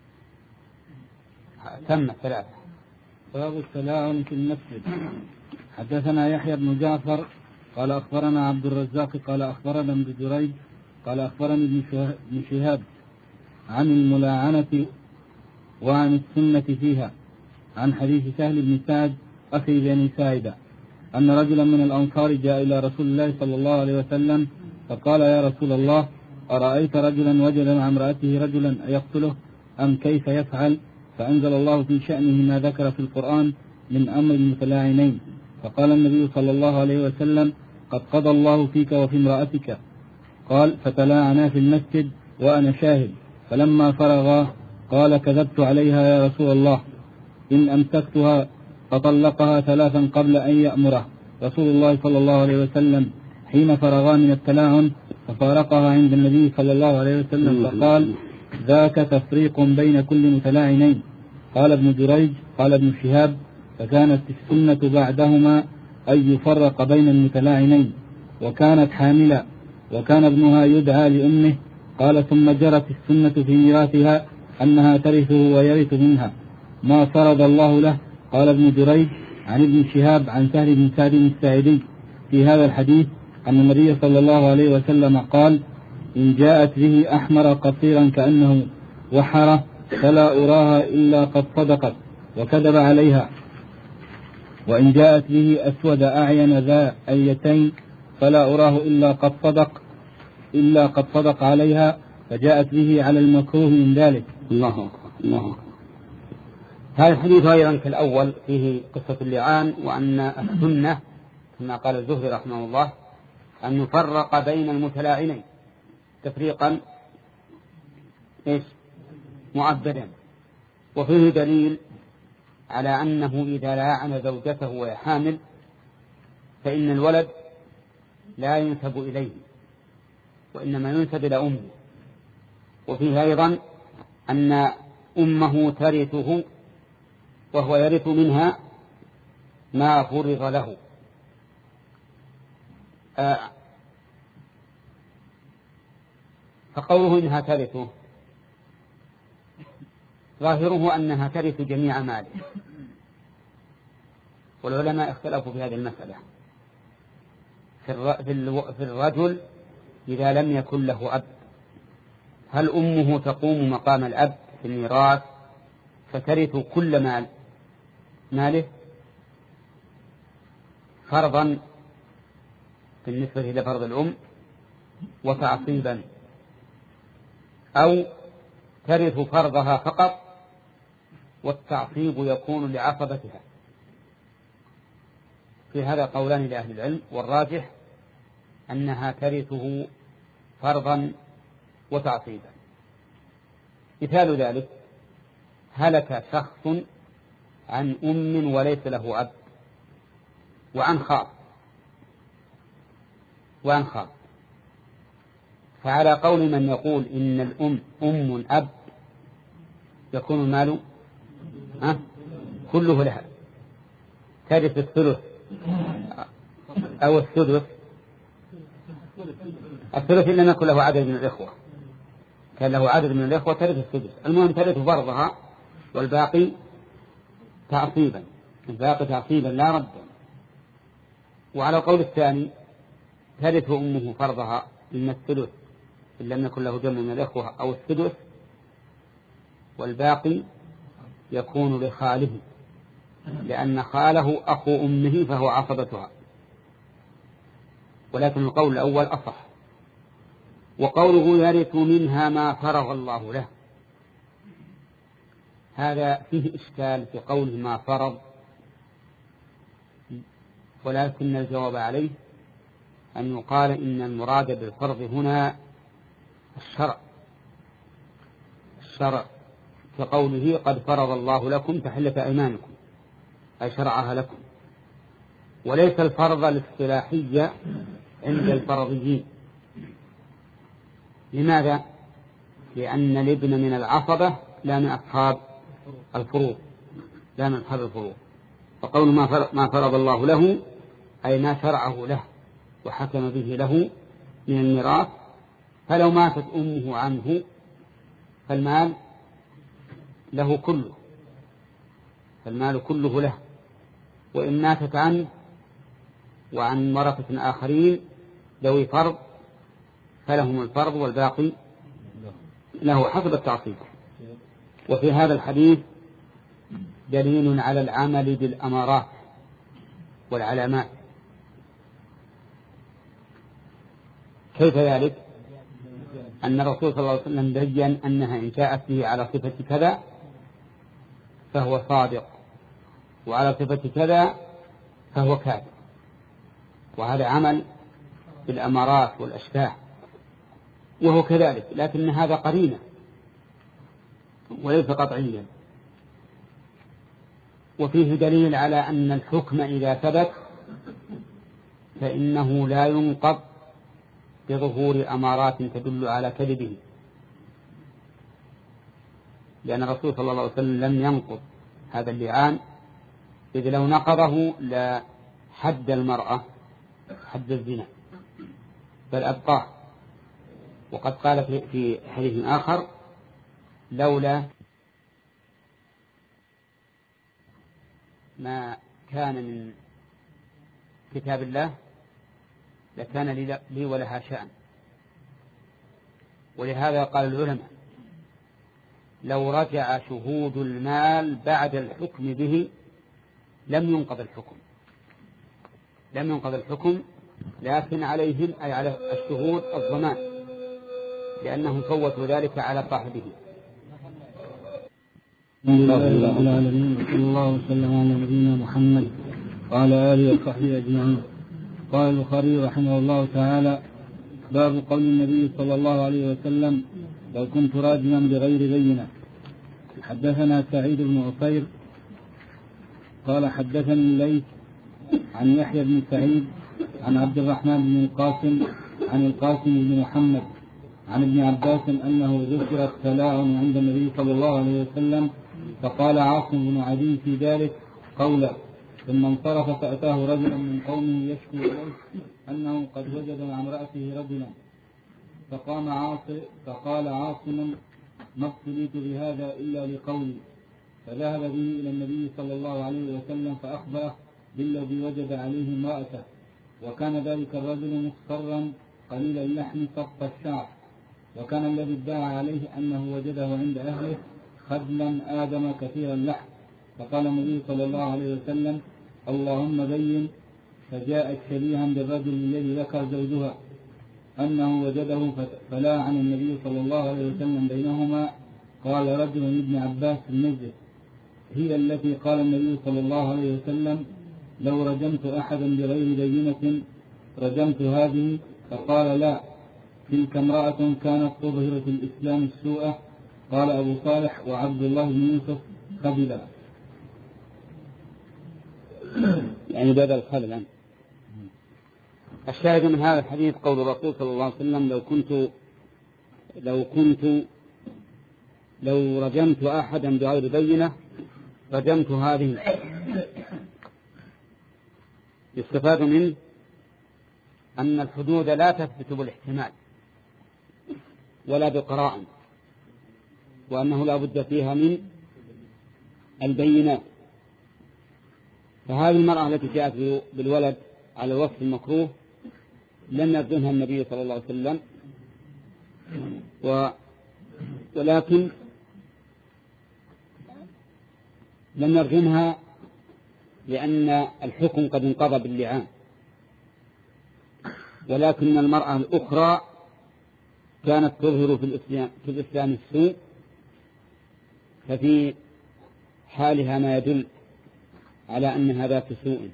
تم ثلاثة. باب التلاعن في المسجد. حدثنا يحيى بن جعفر قال أخبرنا عبد الرزاق قال أخبرنا ابن جريج قال أخبرني ابن شهاب عن الملاعنة وعن السنة فيها عن حديث سهل بن سعد أخي بني ساعدة أن رجلا من الأنصار جاء إلى رسول الله صلى الله عليه وسلم فقال يا رسول الله أرأيت رجلا وجد مع امرأته رجلا أيقتله أم كيف يفعل؟ فأنزل الله في شأنه ما ذكر في القرآن من أمر المتلاعنين. فقال النبي صلى الله عليه وسلم قد قضى الله فيك وفي امرأتك. قال فتلاعنا في المسجد وأنا شاهد. فلما فرغا قال كذبت عليها يا رسول الله إن أمسكتها فطلقها ثلاثا قبل أن يأمره رسول الله صلى الله عليه وسلم حين فرغا من التلاعن ففارقها عند النبي صلى الله عليه وسلم فقال ذاك تفريق بين كل متلاعنين. قال ابن جريج قال ابن شهاب فكانت السنة بعدهما أن يفرق بين المتلاعنين وكانت حاملا وكان ابنها يدعى لأمه. قال ثم جرت السنة في ميراثها أنها ترثه ويرث منها ما فرض الله له. قال ابن جريج عن ابن شهاب عن سهل بن سعد الساعدي في هذا الحديث أن النبي صلى الله عليه وسلم قال إن جاءت به أحمر قصيرا كأنه وحرة فلا أراها إلا قد صدقت وكذب عليها وإن جاءت به أسود أعين ذا أيتين فلا أراه إلا قد صدق إلا قد صدق عليها فجاءت به على المكروه من ذلك. الله أكبر الله أكبر. هذا الحديث أيضا كالأول فيه قصة اللعان وأن السنة كما قال الزهري رحمه الله أن يفرق بين المتلاعنين تفريقا إيش مؤبدا. وفيه دليل على أنه إذا لاعن زوجته وهي حامل فإن الولد لا ينسب إليه وإنما ينسب إلى أمه. وفيه أيضا أن أمه ترثه وهو يرث منها ما فرض له. آه فقوله إنها ترثه ظاهره أنها ترث جميع ماله. والعلماء اختلفوا في هذه المسألة في الرجل إذا لم يكن له أب هل أمه تقوم مقام الأب في الميراث فترث كل مال ماله فرضا بالنسبة إلى فرض الأم وتعصيبا أو ترث فرضها فقط والتعصيب يكون لعصبتها؟ في هذا قولان لأهل العلم والراجح أنها ترثه فرضا وتعصيبا. مثال ذلك هلك شخص عن أم وليس له أب وعن خال وعن خال فعلى قول من يقول إن الأم أم أب يكون المال أه؟ كله لها ترث الثلث أو السدس الثلث إن لم يكن له عدد من الإخوة كان له عدد من الإخوة ترث السدس. المهم ترث فرضها والباقي تعصيبا الباقي تعصيبا لا ردا. وعلى القول الثاني ترث أمه فرضها إن الثلث إن لم يكن له جمع من الإخوة أو السدس والباقي يكون لخاله لأن خاله أخو أمه فهو عصبتها. ولكن القول الأول أصح. وقوله يرث منها ما فرض الله له هذا فيه إشكال في قوله ما فرض ولكن الجواب عليه أن يقال إن المراد بالفرض هنا الشرع الشرع كقوله قد فرض الله لكم تحلة أيمانكم أي شرعها لكم وليس الفرض الاصطلاحية عند الفرضيين. لماذا؟ لأن الابن من العصبة لا من أصحاب الفروض، لا من حظ الفروض. فقول ما فرض الله له أي ما شرعه له وحكم به له من الميراث. فلو ماتت أمه عنه فالمال له كله، فالمال كله له. وإن ماتت عنه وعن ورثة آخرين ذوي فرض فلهم الفرض والباقي له حسب التعصيب. وفي هذا الحديث دليل على العمل بالأمارات والعلامات. كيف ذلك؟ أن الرسول صلى الله عليه وسلم بيّن أنها إن جاءت به على صفة كذا فهو صادق، وعلى صفة كذا فهو كاذب. وهذا عمل بالأمارات والأشباه، وهو كذلك، لكن هذا قرينة وليس قطعيا. وفيه دليل على أن الحكم إذا ثبت فإنه لا ينقض بظهور أمارات تدل على كذبه، لأن الرسول صلى الله عليه وسلم لم ينقض هذا اللعان، إذ لو نقضه لحد المرأة حد الزنا بل أبقاه. وقد قال في حديث آخر لولا ما كان من كتاب الله لكان لي ولها شأن. ولهذا قال العلماء لو رجع شهود المال بعد الحكم به لم ينقض الحكم، لم ينقض الحكم، لكن عليهم أي على الشهود الضمان، لأنهم فوتوا ذلك على صاحبه. الحمد لله رب العالمين، وصلى الله وسلم على نبينا محمد وعلى آله وصحبه أجمعين. قال البخاري رحمه الله تعالى: باب قول النبي صلى الله عليه وسلم: لو كنت راجما بغير بينة. حدثنا سعيد بن عفير قال حدثني الليث عن يحيى بن سعيد عن عبد الرحمن بن القاسم عن القاسم بن محمد عن ابن عباس أنه ذكرت تلاعن عند النبي صلى الله عليه وسلم، فقال عاصم بن عدي في ذلك قولا، ثم انصرف فأتاه رجل من قومه يشكو إليه أنه قد وجد مع امرأته رجلا، فقام عاصم فقال عاصم: ما ابتليت بهذا إلا لقولي. فذهب به إلى النبي صلى الله عليه وسلم فأخبره بالذي وجد عليه امرأته، وكان ذلك الرجل مصفرا قليل اللحم صف الشعر، وكان الذي ادعى عليه أنه وجده عند أهله خدلا آدم كثير اللحم. فقال النبي صلى الله عليه وسلم: اللهم بين. فجاءت شبيها بالرجل الذي ذكر زوجها أنه وجده، فلاعن النبي صلى الله عليه وسلم بينهما. قال رجل ابن عباس النجد: هي التي قال النبي صلى الله عليه وسلم: لو رجمت أحدا بغير بينة رجمت هذه. فقال: لا، تلك امرأة كانت تظهر في الإسلام السوء. قال أبو صالح: وعبد الله بن يوسف خبلا. يعني بدل خبلا. الشاهد من هذا الحديث قول الرسول صلى الله عليه وسلم: لو كنت لو كنت لو رجمت أحدا بغير بينة رجمت هذه. يستفاد منه أن الحدود لا تثبت بالاحتمال ولا بالقرائن، وأنه لا بد فيها من البينات. فهذه المرأة التي جاءت بالولد على الوصف المكروه لم يرجمها النبي صلى الله عليه وسلم، و... ولكن لم يرجمها لأن الحكم قد انقضى باللعان. ولكن المرأة الأخرى كانت تظهر في الإسلام, في الإسلام السوء، ففي حالها ما يدل على أنها ذات سوء،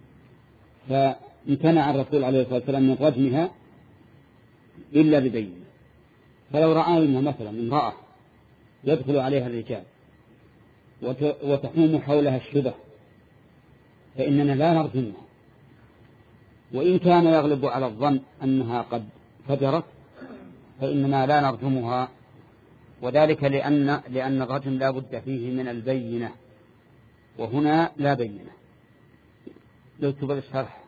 فامتنع الرسول عليه الصلاة والسلام من رجمها إلا ببينة. فلو رأينا مثلا امرأة يدخل عليها الرجال وتحوم حولها الشبه فإننا لا نرجمها، وإن كان يغلب على الظن أنها قد فجرت فإننا لا نرجمها وذلك لأن لأن الرجم لا بد فيه من البينة، وهنا لا بينة. لو تبغى الشرح.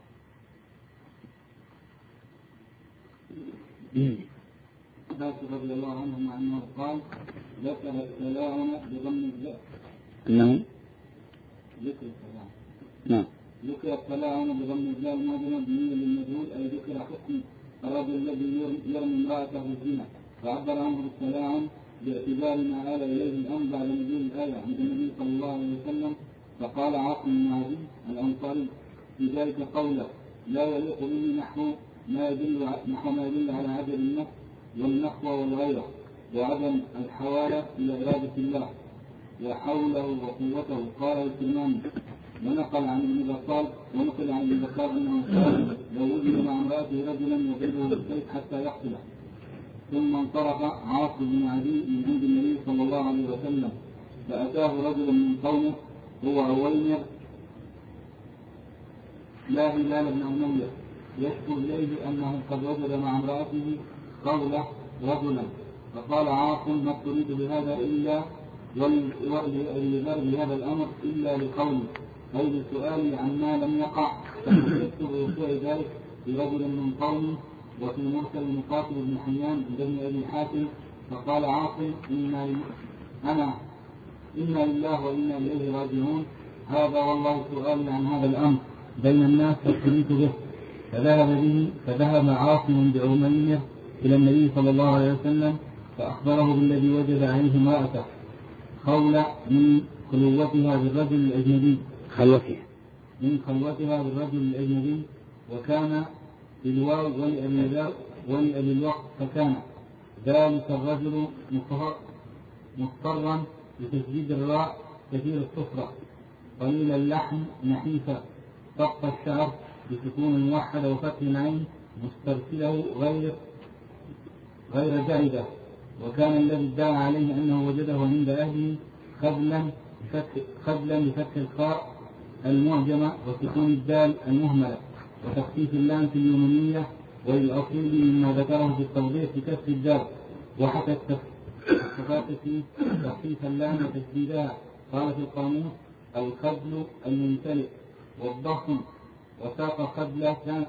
عباس رضي الله عنه أنه قال ذكر التلاعن بضم الزاء. أنه ذكر التلاعن. نعم. ذكر التلاعن بضم الزاء المعجمة بنية للمجهول، أي ذكر حكم الرجل الذي يرمي امرأته بالزنا، فعبر عنه بالتلاعن باعتبار ما آل إليه الأمر بعد نزول الآية عند النبي صلى الله عليه وسلم. فقال عاصم بن عدي الأنصاري في ذلك قوله لا يليق به نحو ما يدل نحو ما يدل على عدم النفس والنخوة والغيرة وعدم الحوالة إلى إرادة الله وحوله وقوته. قال الكرماني ونقل عن ابن بطال ونقل عن ابن بطال أنه قال لو وجد مع امرأته رجلا يضربه بالسيف حتى يقتله. ثم انطلق عاصم بن عدي من عند النبي صلى الله عليه وسلم، فأتاه رجل من قومه هو عويمر لا هلال بن أمية يشكو إليه أنه قد وجد مع امرأته قوله رجلا، فقال عاصم ما تريد بهذا إلا ولذر بهذا الأمر إلا لقوله، أي لسؤالي عن ما لم يقع، فحدثت بوقوع ذلك برجل من قومي وفي مرسل مقاتل بن حيان بن أبي حاتم. فقال عاصم إنا أنا إنا لله وإنا إليه راجعون، هذا والله سؤالي عن هذا الأمر بين الناس فابتليت به. فذهب به فذهب عاصم بعمير إلى النبي صلى الله عليه وسلم فأخبره بالذي وجد عليه امرأته خولة من خلوتها بالرجل الأجنبي خلوتها من خلوتها بالرجل الأجنبي وكان بالواو ولأبي ولأبي الوقت، فكان ذلك الرجل مضطرا بتشديد الراء كثير الصفرة قليل اللحم نحيفا طق الشعر بسكون الموحدة وفتح العين مسترسله غير غير جعدة. وكان الذي ادعى عليه أنه وجده عند أهله خبلا خبلا بفتح الخاء المعجمة وسكون الدال المهملة وتخفيف اللام في اليمنية، وللأصيل مما ذكره في التوضيح في كسر الدال وحتى التفات في تخفيف اللام وتشديدها. قال في القاموس الخبل الممتلئ والضخم وساق خبلة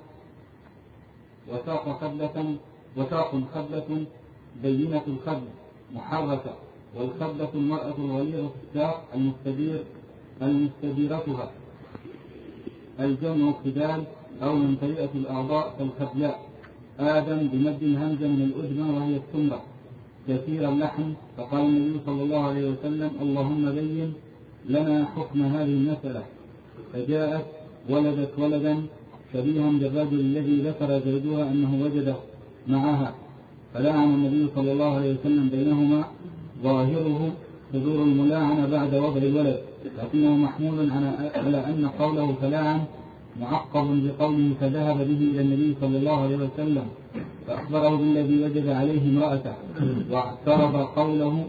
وساق خبلة وساق خبلة بينة الخبل محركة، والخبلة المرأة الغليظة في الساق المستدير المستديرتها الجمع خدال أو ممتلئة الأعضاء كالخبلاء. آدم بمد الهمزة من الأدمى وهي السمرة كثير اللحم. فقال النبي صلى الله عليه وسلم اللهم بين لنا حكم هذه المسألة، فجاءت ولدت ولدا شبيها بالرجل الذي ذكر زوجها أنه وجد معها، فلعن النبي صلى الله عليه وسلم بينهما ظاهره حضور الملاعنة بعد وضع الولد، لكنه محمول على أن قوله فلعن معقب بقوله فذهب به إلى النبي صلى الله عليه وسلم فأخبره بالذي وجد عليه امرأته، واعترض قوله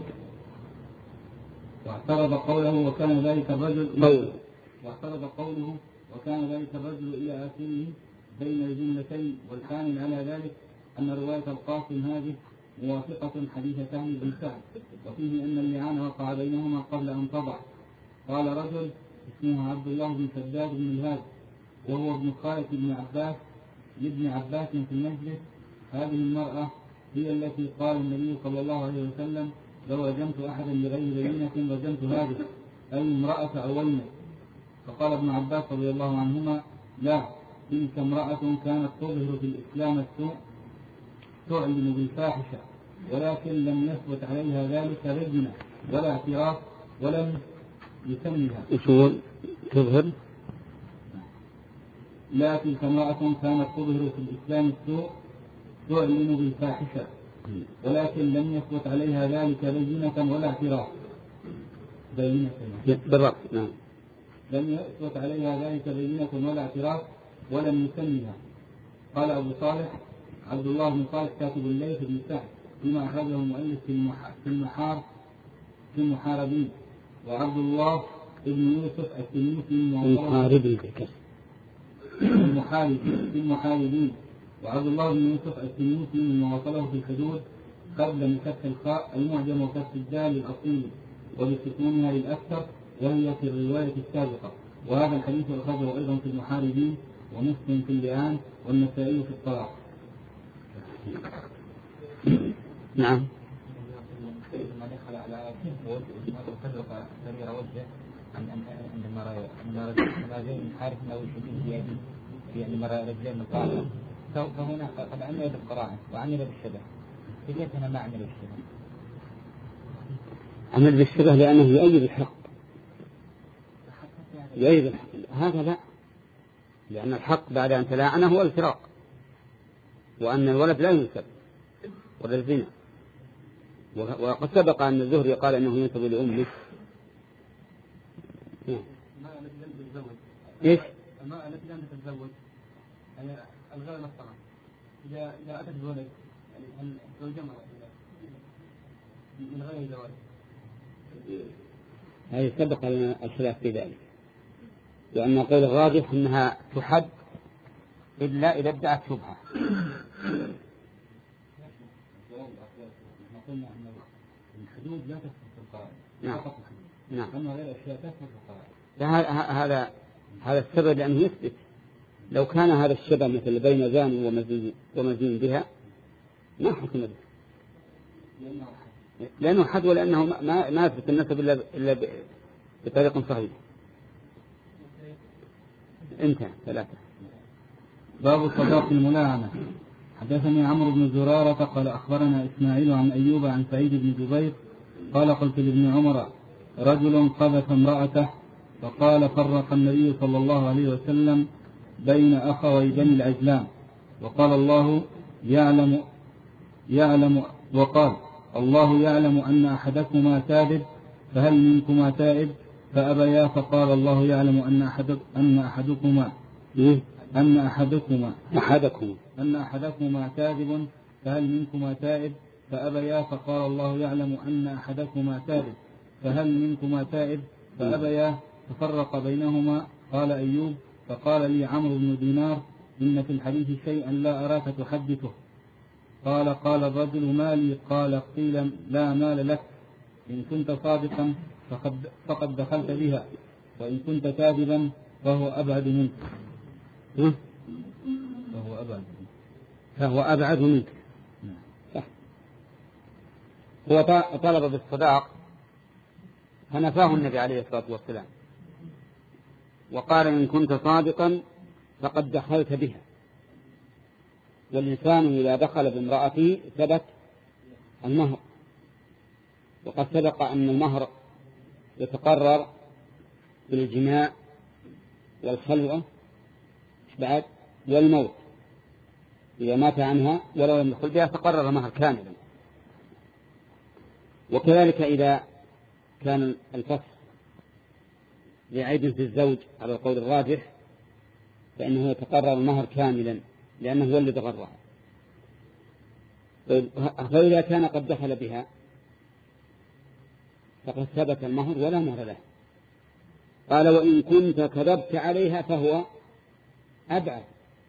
واعترض قوله وكان ذلك الرجل واعترض قوله وكان ذلك الرجل إلى آخره بين الجملتين. والحامل على ذلك أن رواية القاسم هذه موافقة حديث سهل بن سعد، وفيه أن اللعان وقع بينهما قبل أن تضع. قال رجل اسمه عبد الله بن سداد بن الهاد وهو ابن خالد بن عباس لابن عباس في المجلس هذه المرأة هي التي قال النبي صلى الله عليه وسلم لو رجمت أحدا بغير بينة رجمت هذه أي امرأة أولنا. فقال ابن عباس رضي الله عنهما لا، تلك امرأة كانت تظهر في الإسلام السوء تعلن بالفاحشة، ولكن لم يثبت عليها ذلك رجمة ولا اعتراف ولم يسميها. شو تظهر؟ لا، تلك امرأة كانت تظهر في الإسلام السوء تعلن بالفاحشة، ولكن لم يثبت عليها ذلك بينة ولا اعتراف. بينة بالربط نعم. لم يثبت عليها ذلك بينة ولا اعتراف ولم يسميها. قال أبو صالح عبد الله بن صالح كاتب الليث بن سعد فيما أخرجه المؤلف في المحار في المحاربين، وعبد الله بن يوسف التنيسي المحاربين المحارب في المحاربين وعبد الله بن يوسف التنيسي مما وصله في الحدود قبل من فتح الخاء المعجم وفتح الدال الأصيل وبسكونها للأكثر، وهي في الرواية السابقة. وهذا الحديث أخرجه أيضا في المحاربين ومسلم في اللعان والنسائي في الطلاق. نعم. لما دخل على وفرق تغيير وجهه عندما رجل من حارث أو الحديث بيده يعني مرة رجلين مقارنة، فهنا قد عمل بالقراءة وعمل بالشبه. كيف هنا ما عمل بالشبه؟ عمل بالشبه لأنه يؤيد الحق. يؤيد الحق. هذا لا، لأن الحق بعد أن تلاعنه هو الفراق، وأن الولد لا ينسب ولا الزنا. وقد سبق أن الزهري قال أنه ينسب لأمه. إيش؟ المرأة التي لم تتزوج يعني الغير محصنة إذا إذا أتت بولد يعني زوجها من غير زواج. هذه سبق الخلاف في ذلك، لأن قول الراجح أنها تحد إلا إذا ادعت شبهة. قلنا أن الحدود لا تثبت في القرآن. نعم. نعم. أما غير الأشياء تثبت في القرآن. هذا هذا السبب لأنه يثبت. لو كان هذا الشبه مثل بين زان ومزين ومزين بها ما حكم به، لأنه حد، ولأنه ما ما يثبت النسب إلا إلا بطريق صحيح. انتهى. ثلاثة. باب صداق الملاعنة. حدثني عمرو بن زرارة قال أخبرنا إسماعيل عن أيوب عن سعيد بن جبير قال قلت لابن عمر رجل قذف امرأته فقال فرق النبي صلى الله عليه وسلم بين أخوي بني العجلان وقال الله يعلم يعلم وقال الله يعلم أن أحدكما تائب فهل منكما تائب فأبيا فقال الله يعلم أن أحد أن أحدكما أن أحدكما أحدكما أن أحدكما كاذب فهل منكما تائب فأبيا فقال الله يعلم أن أحدكما تائب فهل منكما تائب فأبيا ففرق بينهما. قال أيوب فقال لي عمرو بن دينار إن في الحديث شيئا لا أراك تحدثه. قال قال الرجل مالي قال قيل لا مال لك إن كنت صادقا فقد, فقد دخلت بها وإن كنت كاذبا فهو أبعد منك فهو أبعد فهو أبعد منك. هو طلب بالصداق فنفاه النبي عليه الصلاة والسلام وقال إن كنت صادقا فقد دخلت بها. والإنسان إذا دخل بامرأته ثبت المهر، وقد سبق أن المهر يتقرر بالجماع والخلوة بعد والموت. إذا مات عنها ولو لم يدخل بها تقرر مهر كاملا. وكذلك إذا كان الفصل لعيب في الزوج على القول الراجح فإنه يتقرر المهر كاملا لأنه هو الذي غرها. فإذا كان قد دخل بها فقد ثبت المهر ولا مهر له. قال وإن كنت كذبت عليها فهو أبعد،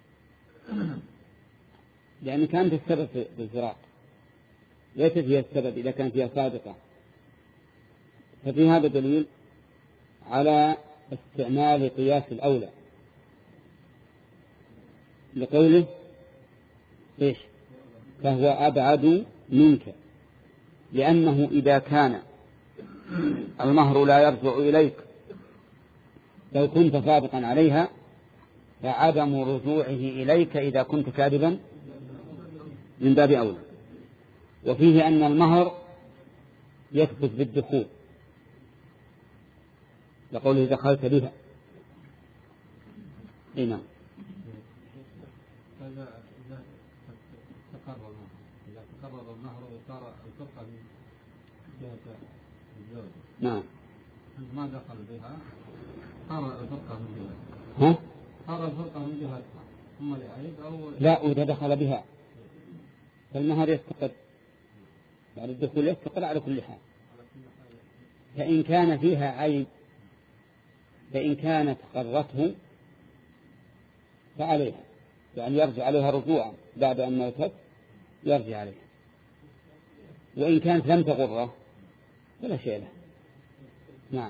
لأن كانت السبب في الفراق ليست هي السبب إذا كانت هي صادقة. ففي هذا دليل على استعمال قياس الأولى لقوله إيش فهو أبعد منك، لأنه إذا كان المهر لا يرجع إليك لو كنت صادقا عليها فعدم رجوعه إليك إذا كنت كاذبا من باب أولى. وفيه أن المهر يثبت بالدخول لقوله دخلت بها. إيه نعم. إذا تقرر إذا تقرر المهر وصار الفرقة من جهة الزوج نعم ما دخل بها صار الفرقة من جهة ها صار الفرقة من جهة ثم لعيب أو لا إذا دخل بها فالمهر يستقر بعد الدخول يستقر على كل حال. فإن كان فيها عيب فإن كانت قرته فعليها يعني يرجع عليها رجوعا بعد أن موتت يرجع عليها. وإن كانت لم تغره فلا شيء له. نعم.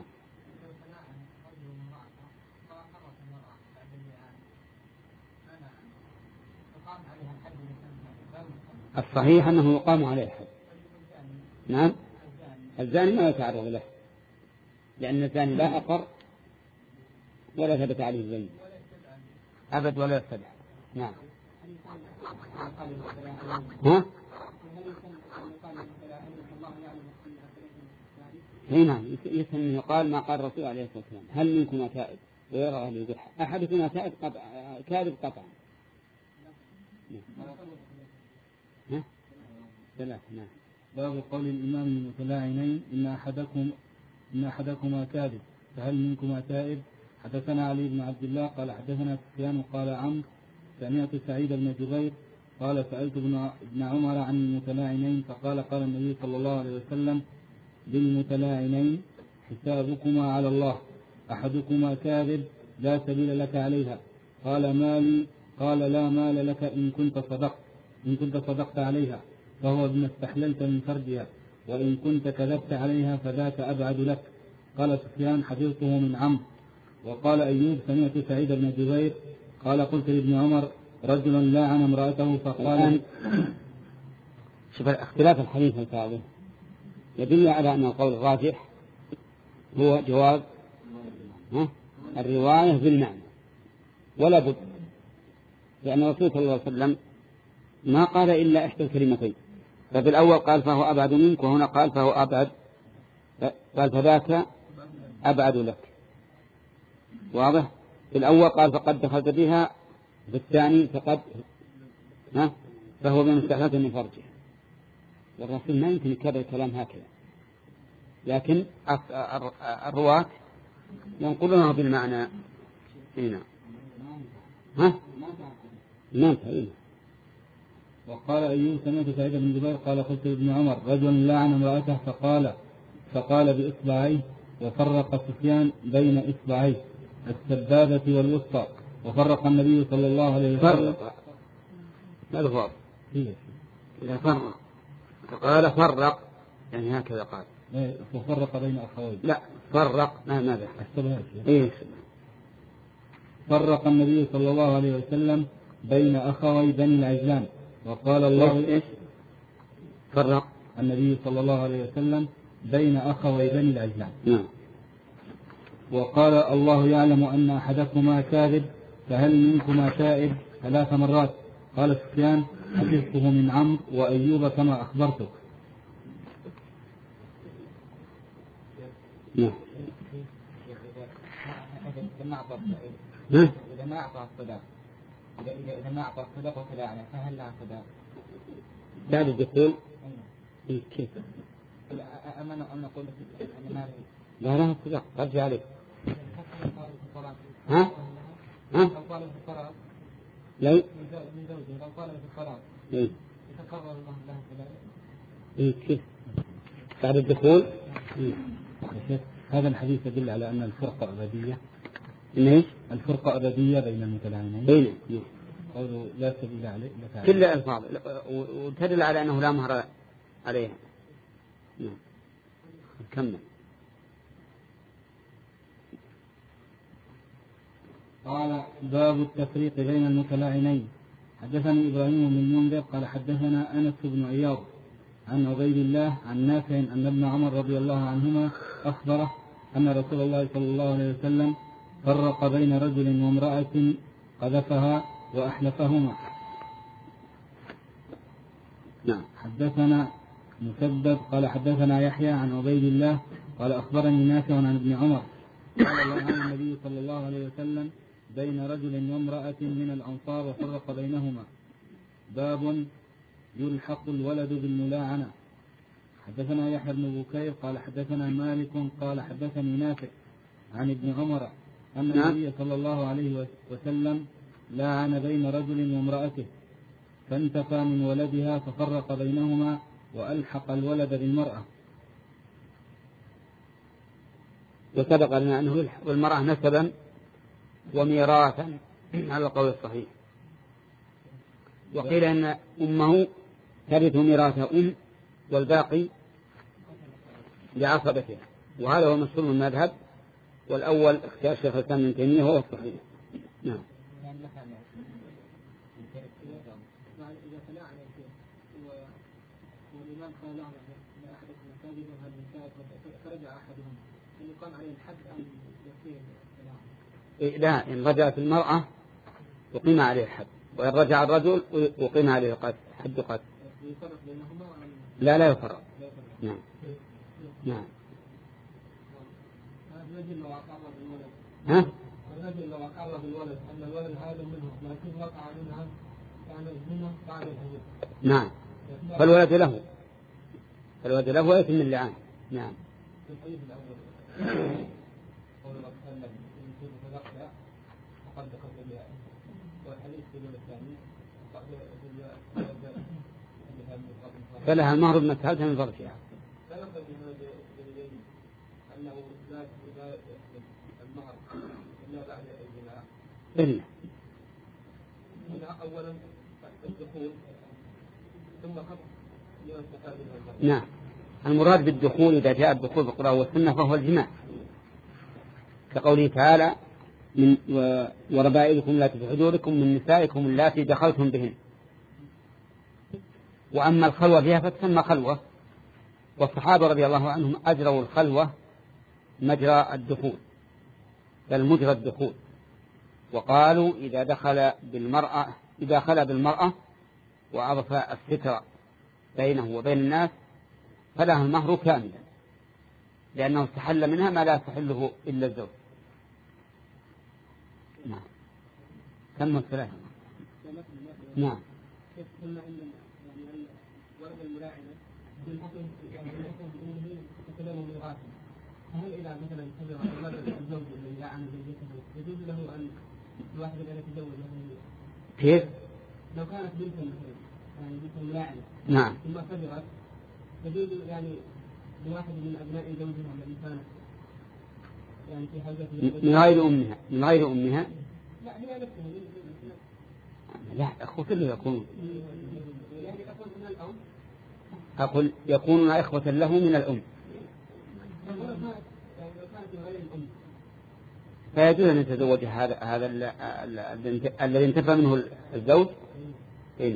الصحيح أنه يقام عليه الحد. نعم. الزاني ما يتعرض له، لأن الزاني لا أقر ولا ثبت عليه الزنا أبد ولا يستدعى. نعم. ها؟ هنا يسمى يقال ما قال الرسول عليه الصلاة والسلام: هل منكم تائب؟ ويرى أهل يقول أحدكم تائب قطع كاذب قطعا. ها؟ ثلاثة. نعم. باب قول الإمام المتلاعنين: إن أحدكم إن أحدكما كاذب فهل منكما تائب؟ حدثنا علي بن عبد الله قال حدثنا سفيان قال عمرو سمعت سعيد بن جبير قال سألت ابن عمر عن المتلاعنين فقال: قال النبي صلى الله عليه وسلم: للمتلاعنين حسابكما على الله، أحدكما كاذب لا سبيل لك عليها. قال: مالي؟ قال: لا مال لك إن كنت صدقت إن كنت صدقت عليها فهو بما استحللت من فرجها، وإن كنت كذبت عليها فذاك أبعد لك. قال سفيان: حفظته من عمرو. وقال أيوب: سمعت سعيد بن جبير قال: قلت لابن عمر: رجل لاعن امرأته فقال. شوف اختلاف الحديث الفاضل يدل على أن القول الراجح هو جواز الرواية بالمعنى ولا بد، لأن الرسول صلى الله عليه وسلم ما قال إلا إحدى الكلمتين، ففي الأول قال: فهو أبعد منك، وهنا قال: فهو أبعد، قال: فذاك أبعد لك. واضح؟ في الأول قال: فقد دخلت بها، في الثاني فقد ها فهو بمستحلة من فرجه. والرسول ما يمكن يكرر الكلام هكذا، لكن الرواة ينقلونه بالمعنى. هنا ها نعم. وقال أيوب: سمعت سعيد بن جبير قال: قلت لابن عمر: رجل لعن امرأته فقال فقال بإصبعيه. وفرق سفيان بين إصبعيه السبابة والوسطى. وفرق النبي صلى الله عليه وسلم. فرق ماذا فرق؟ إذا فرق قال فرق يعني هكذا قال. وفرق بين أخوين. لا فرق ما ماذا؟ إيه. فرق النبي صلى الله عليه وسلم بين أخوي بني العجلان. وقال الله: إيش؟ فرق النبي صلى الله عليه وسلم بين أخوي بني العجلان. نعم. وقال: الله يعلم أن أحدكما كاذب فهل منكما تائب؟ ثلاث مرات. قال سفيان: حفظته من عمرو وأيوب كما أخبرتك. نعم. إذا ما أعطى الصداق إذا إذا ما أعطى الصداق وتلاعنه فهل لها صداق؟ بعد الدخول كيف؟ أما أن نقول أن ما لا لا صداق رجع عليك. ها؟ ها؟ لو من زوجه لو طالب في الصلاة يتقرر الله له صداق. كيف؟ بعد الدخول. هذا الحديث يدل على أن الفرقة أبدية. ليش؟ الفرقة أبدية بين المتلاعنين. بين. قوله لا سبيل عليه. كل الفاظ وتدل على أنه لا مهر عليها. نعم. كمل. قال: باب التفريق بين المتلاعنين. حدثني إبراهيم بن المنذر قال حدثنا أنس بن عياض عن عبيد الله عن نافع أن ابن عمر رضي الله عنهما أخبره أن رسول الله صلى الله عليه وسلم فرق بين رجل وامرأة قذفها وأحلفهما. نعم. حدثنا مسدد قال حدثنا يحيى عن عبيد الله قال أخبرني نافع عن ابن عمر قال: لعن النبي صلى الله عليه وسلم بين رجل وامرأة من الأنصار وفرق بينهما. باب يلحق الولد بالملاعنة. حدثنا يحيى بن بكير قال حدثنا مالك قال حدثني نافع عن ابن عمر أن النبي صلى الله عليه وسلم لاعن بين رجل وامرأته فانتفى من ولدها ففرق بينهما وألحق الولد بالمرأة. وسبق لنا أنه يلحق بالمرأة نسبا وميراثا على القول الصحيح. وقيل أن أمه ترث ميراث أم والباقي لعصبتها، وهذا هو مشهور من المذهب، والأول اختيار شيخ الإسلام ابن تيمية هو الصحيح. نعم. إذا تلاعن والإمام قال لا أحد المساجد وهذا المساجد فرجع أحدهم أن يقام عليه الحد أم يصير لا، إن رجعت المرأة يقيم عليه الحد، وإن رجع الرجل يقيم عليه حد قتل. يفرق بينهما؟ لا لا يفرق. نعم. نعم. الرجل لو أقر بالولد ها؟ الرجل لو أقر بالولد أن الولد هذا منه لكن وقع منها يعني منه بعد الحدود. نعم. فالولد له فالولد له ويتم اللعان. نعم. في الحديث الأول قول الله تعالى يمكن تلقى وقد دخلت بها، والحديث في الأول الثاني فلها المهر بما سألتها من ظرفها. فنقل من هذا الدليل أنه لا المهر إلا بعد الجماع. إلا أولا الدخول ثم خطأ ليستفاد من المهر. نعم. المراد بالدخول إذا جاء الدخول بالقرآن والسنة فهو الجماع، كقوله تعالى من وربائبكم التي في حجوركم من نسائكم اللاتي دخلتم بهن. وأما الخلوة فيها فتسمى خلوة، والصحابة رضي الله عنهم أجروا الخلوة مجرى الدخول بل مجرى الدخول، وقالوا إذا دخل بالمرأة إذا خلى بالمرأة وأضفى الستر بينه وبين الناس فلها المهر كاملا، لأنه استحل منها ما لا يستحله إلا الزوج. نعم. كم الثلاثة؟ نعم. قلنا أن يعني ولد الملاعنة بالحكم يعني بالحكم بأنه تكلم ميراثا، هل إذا مثلا كبر ولد الزوج الذي لعن زوجته يجوز له أن الواحد الذي يتزوج له؟ كيف؟ لو كانت بنت مثلا يعني بنت ملاعنة نعم. ثم كبرت يجوز يعني لواحد من أبناء زوجها الذي كانت يعني في حاجة من غير أمها من غير أمها لا هي نفسها لا أخوة له يكون يعني أخوة من الأم أقول يكونون إخوة له من الأم، فيجوز أن يتزوج هذا هذا الذي انتفى منه الزوج. هنا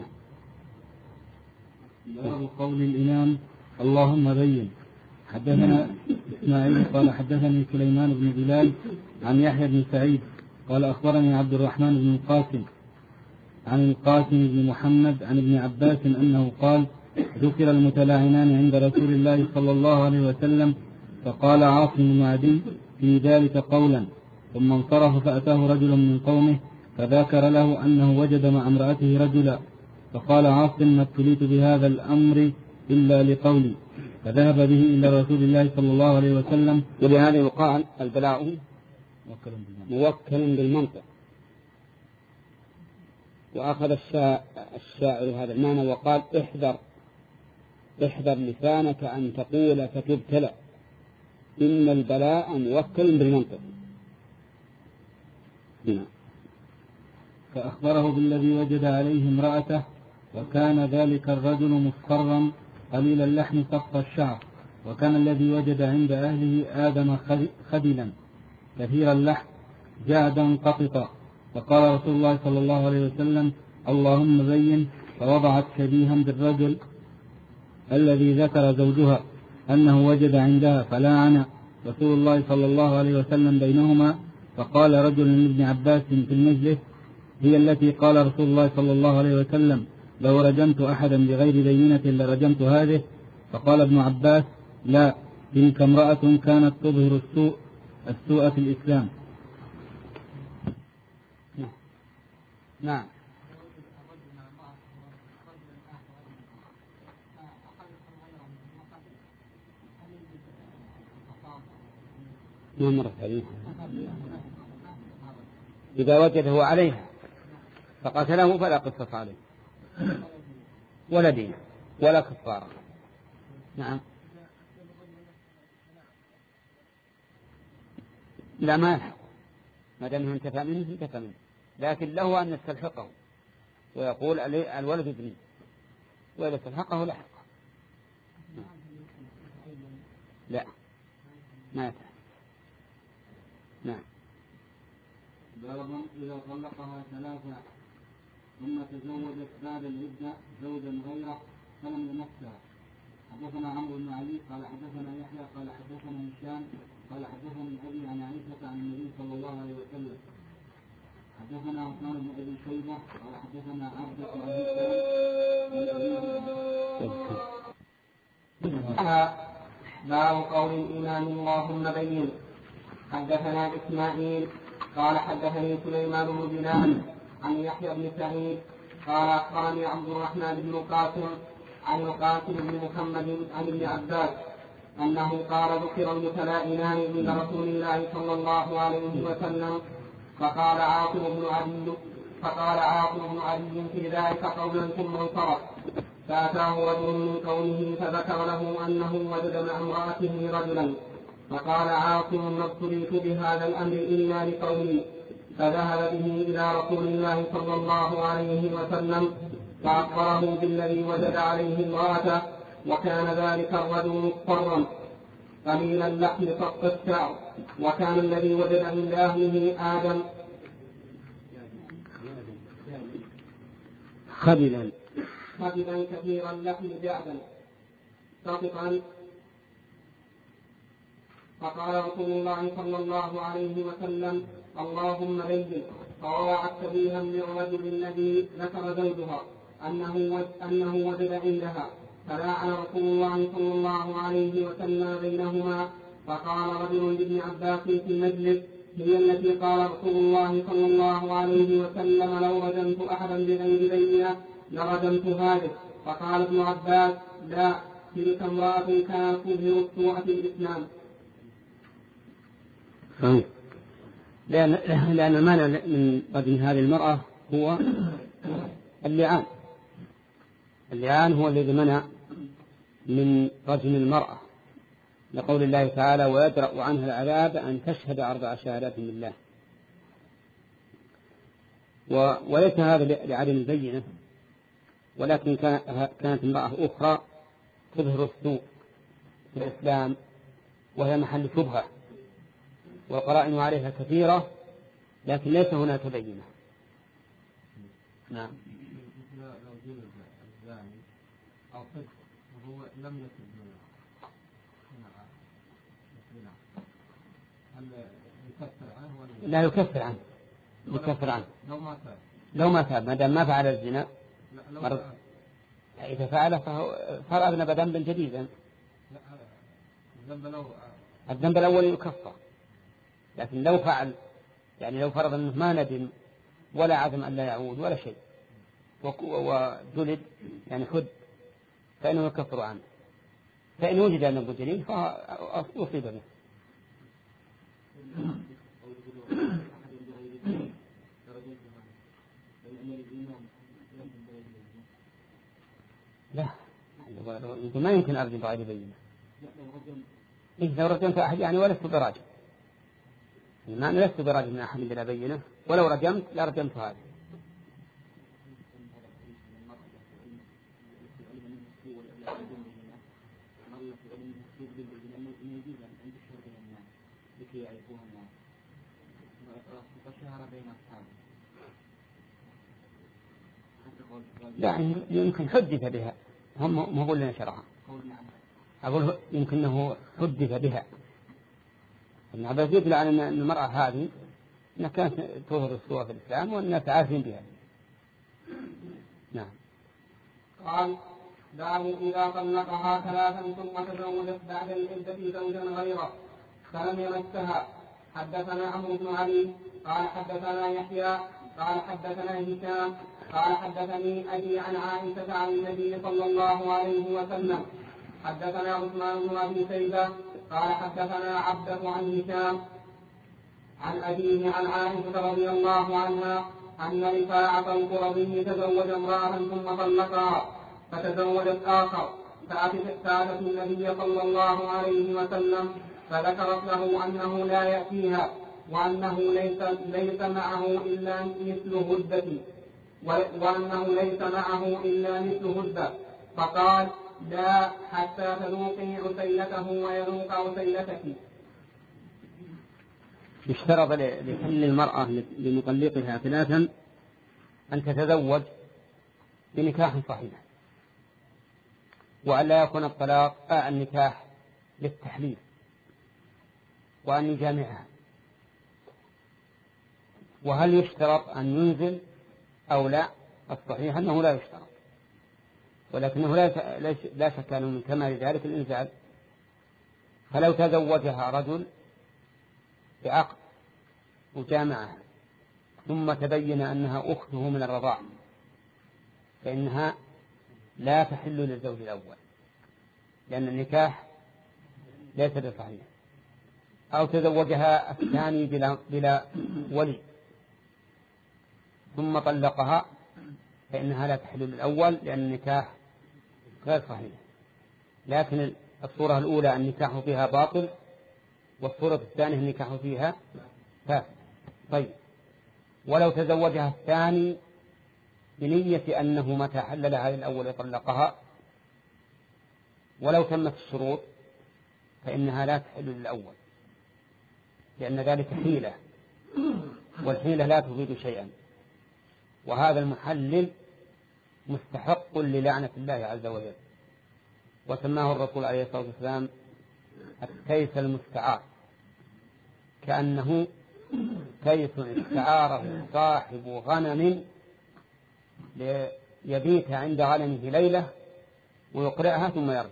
باب قول الإمام اللهم بين. حدثنا إسماعيل قال حدثني سليمان بن بلال عن يحيى بن سعيد قال أخبرني عبد الرحمن بن القاسم عن القاسم بن محمد عن ابن عباس أنه قال ذكر المتلاعنان عند رسول الله صلى الله عليه وسلم فقال عاصم بن عدي في ذلك قولا، ثم انصرف فأتاه رجل من قومه فذكر له أنه وجد مع امرأته رجلا، فقال عاصم ما ابتليت بهذا الأمر إلا لقولي، فذهب به إلى رسول الله صلى الله عليه وسلم. ولهذا يقال البلاء موكل بالمنطق. وأخذ الشاعر هذا المعنى وقال احذر احذر لسانك أن تقول فتبتلى، إن البلاء موكل بالمنطق. هنا فأخبره بالذي وجد عليه امرأته، وكان ذلك الرجل مصفرا قليل اللحم سقط الشعر، وكان الذي وجد عند أهله آدم خدلا كثير اللحم جادا قططا، فقال رسول الله صلى الله عليه وسلم اللهم بين، فوضعت شبيها بالرجل الذي ذكر زوجها أنه وجد عندها، فلاعن رسول الله صلى الله عليه وسلم بينهما، فقال رجل لابن عباس في المجلس هي التي قال رسول الله صلى الله عليه وسلم لو رجمت أحدا بغير بينة لرجمت هذه، فقال ابن عباس لا، تلك امرأة كانت تظهر السوء السوء في الإسلام. نعم. ما مرت عليه إذا وجده عليها فقتله فلا قصة عليه ولا دين ولا كفارة. نعم. لا ما يلحق ما دام انتفى منه انتفى منه، لكن له أن يستلحقه ويقول الولد ابني، وإذا استلحقه لحق. لا ما يفعل. نعم. باب إذا طلقها ثلاثة ثم تزوجت بعد العدة زوجا غيره فلم يمسها. حدثنا عمرو بن علي قال حدثنا يحيى قال حدثنا هشام قال حدثني أبي عن عائشة عن النبي صلى الله عليه وسلم. حدثنا عثمان بن أبي شيبة قال حدثنا عبدة عن هشام. باب قول الإمام اللهم بين. حدثنا إسماعيل قال حدثني سليمان بن بلال عن يحيى بن سعيد قال أخبرني عبد الرحمن بن القاسم عن القاسم بن محمد عن ابن عباس أنه قال ذكر المتلائمان عند رسول الله صلى الله عليه وسلم فقال عاصم بن علي فقال عاصم بن علي في ذلك قولا ثم انصرف فأتاه رجل من قومه فذكر له أنه وجد مع امرأته رجلا فقال عاصم ما ابتليت بهذا الأمر إلا لقومي فذهب به إلى رسول الله صلى الله عليه وسلم فأخبره بالذي وجد عليه امرأته وكان ذلك الرجل مضطرا قليل اللحم فق الشعر وكان الذي وجد عند أهله آدم خبلا خبلا كثير اللحم جعدا صادقا. فقال رسول الله صلى الله عليه وسلم اللهم بين. فوضعت سبيها للرجل الذي ذكر زوجها أنه أنه وجد عندها فلاعن رسول الله صلى الله عليه وسلم بينهما. فقال رجل لابن عباس في المجلس هي التي قال رسول الله صلى الله عليه وسلم لو رجمت أحدا بغير بينة لرجمت هذه. فقال ابن عباس لا تلك امرأة كانت تظهر السوء في الإسلام. لأن, لأن المانع من رجم هذه المرأة هو اللعان. اللعان هو الذي منع من رجم المرأة لقول الله تعالى ويدرأ عنها العذاب أن تشهد أربع شهادات بالله. وليس هذا لعدم البينة ولكن كانت امرأة أخرى تظهر السوء في الإسلام وهي محل شبهة والقرائن عليها كثيرة لكن ليس هناك بينة. نعم. لو جلد الزاني أو فسق وهو لم يتب هل يكفر عنه ولا لا يكفر عنه يكفر عنه لو ما تاب لو ما تاب ما دام ما فعل الزنا مرض. إذا فعل فهو صار أذنب ذنبا جديدا. الذنب الأول يكفر لكن لو فعل يعني لو فرض أنه ما ندم ولا عزم أن لا يعود ولا شيء وجلد يعني خد فإنه يكفر عنه. فإن وجد الذنب الجديد فأصيب به. لا ما يمكن أرجم بغير بينة. إيه لو رجمت أحد يعني ولست براجم ما أنا لست براجم من أحد بلا بينة ولو رجمت لا رجمت هذا. لا يمكن حدث بها هم ما أقول لنا شرعا أقول يمكن أنه حدث بها ابن عباس يدل على أن المرأة هذه أنها كانت تظهر السوء في الإسلام والناس عارفين بها. نعم. قال باب إذا طلقها ثلاثا ثم تزوجت بعد العدة زوجا غيره فلم يمسها. حدثنا عمرو بن علي قال حدثنا يحيى قال حدثنا هشام قال حدثني أبي عن عائشة عن النبي صلى الله عليه وسلم. حدثنا عثمان بن أبي شيبة قال حدثنا عبده عن هشام عن أبيه عن عائشة رضي الله عنها أن رفاعة القرظي تزوج امرأة ثم طلقها فتزوجت آخر فأتت النبي صلى الله عليه وسلم فذكرت له أنه لا يأتيها وأنه ليس, ليس معه إلا مثل هدة وأنه ليس معه إلا مثل هدة. فقال لا حتى تذوقي عسيلته ويذوق عسيلتك. يشترط لحل المرأة لمطلقها ثلاثا أن تتزوج بنكاح صحيح، وأن لا يكون الطلاق آه النكاح للتحليل، وأن يجامعها. وهل يشترط أن ينزل أو لا؟ الصحيح أنه لا يشترط، ولكنه لا شك أنه من كمال ذلك الإنزال. فلو تزوجها رجل بعقد وجامعها ثم تبين أنها أخته من الرضاع فإنها لا تحل للزوج الأول، لأن النكاح ليس بصحيح. أو تزوجها الثاني بلا, بلا ولي ثم طلقها فإنها لا تحل للأول، لأن النكاح غير صحيح. لكن الصورة الأولى النكاح فيها باطل، والصورة الثانية النكاح فيها فاسد. طيب، ولو تزوجها الثاني بنية أنه متى حل لها للأول يطلقها ولو تمت الشروط فإنها لا تحل للأول، لأن ذلك حيلة، والحيلة لا تفيد شيئا. وهذا المحلل مستحق للعنة الله عز وجل، وسماه الرسول عليه الصلاة والسلام التيس المستعار، كأنه تيس استعاره صاحب غنم ليبيت عند غنمه ليلة ويقرأها ثم يرجع.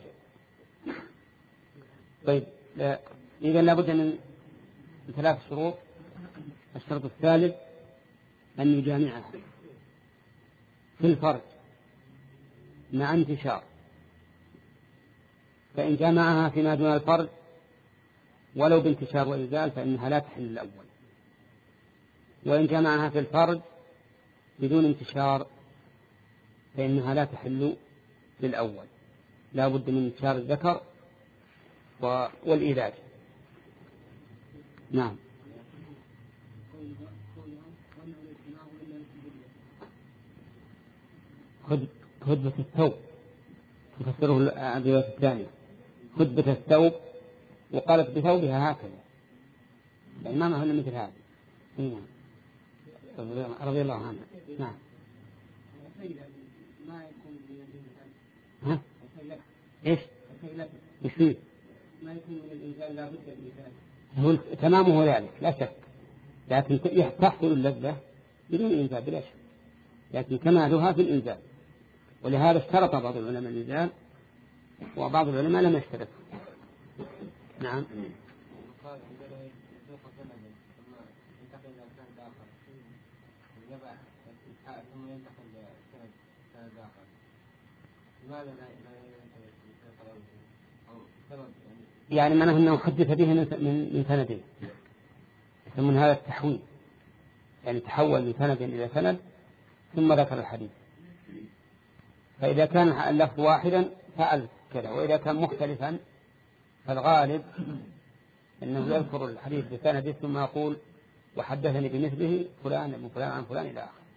طيب، إذا لابد من ثلاث شروط. الشرط الثالث أن يجامعها في الفرج مع انتشار، فإن جامعها فيما دون الفرج ولو بانتشار وإزال فإنها لا تحل الأول، وإن جامعها في الفرج بدون انتشار فإنها لا تحل للأول. لا بد من انتشار الذكر والإيلاج. نعم. خطبة الثوب تفسره الرواية الثانية، خطبة الثوب، وقالت بثوبها هكذا، يعني ما هن مثل هذا. نعم، رضي الله عنها. نعم. ها؟ إيش؟ إيش فيه؟ ما يكون من الإنسان لا بد من هو تمامه ذلك لا شك، لكن تحصل اللذة بدون إنزال بلا شك، لكن كمالها في الإنزال. ولهذا اشترط بعض العلماء الإنزال وبعض العلماء لم يشترط. نعم. يعني معناه أنه حدث به من سندين، يسمون هذا التحويل، يعني تحول من سند إلى سند ثم ذكر الحديث. فإذا كان اللفظ واحدا فعل كذا، وإذا كان مختلفا فالغالب أنه يذكر الحديث بسنده ثم يقول وحدثني بمثله فلان ابن فلان عن فلان إلى آخره.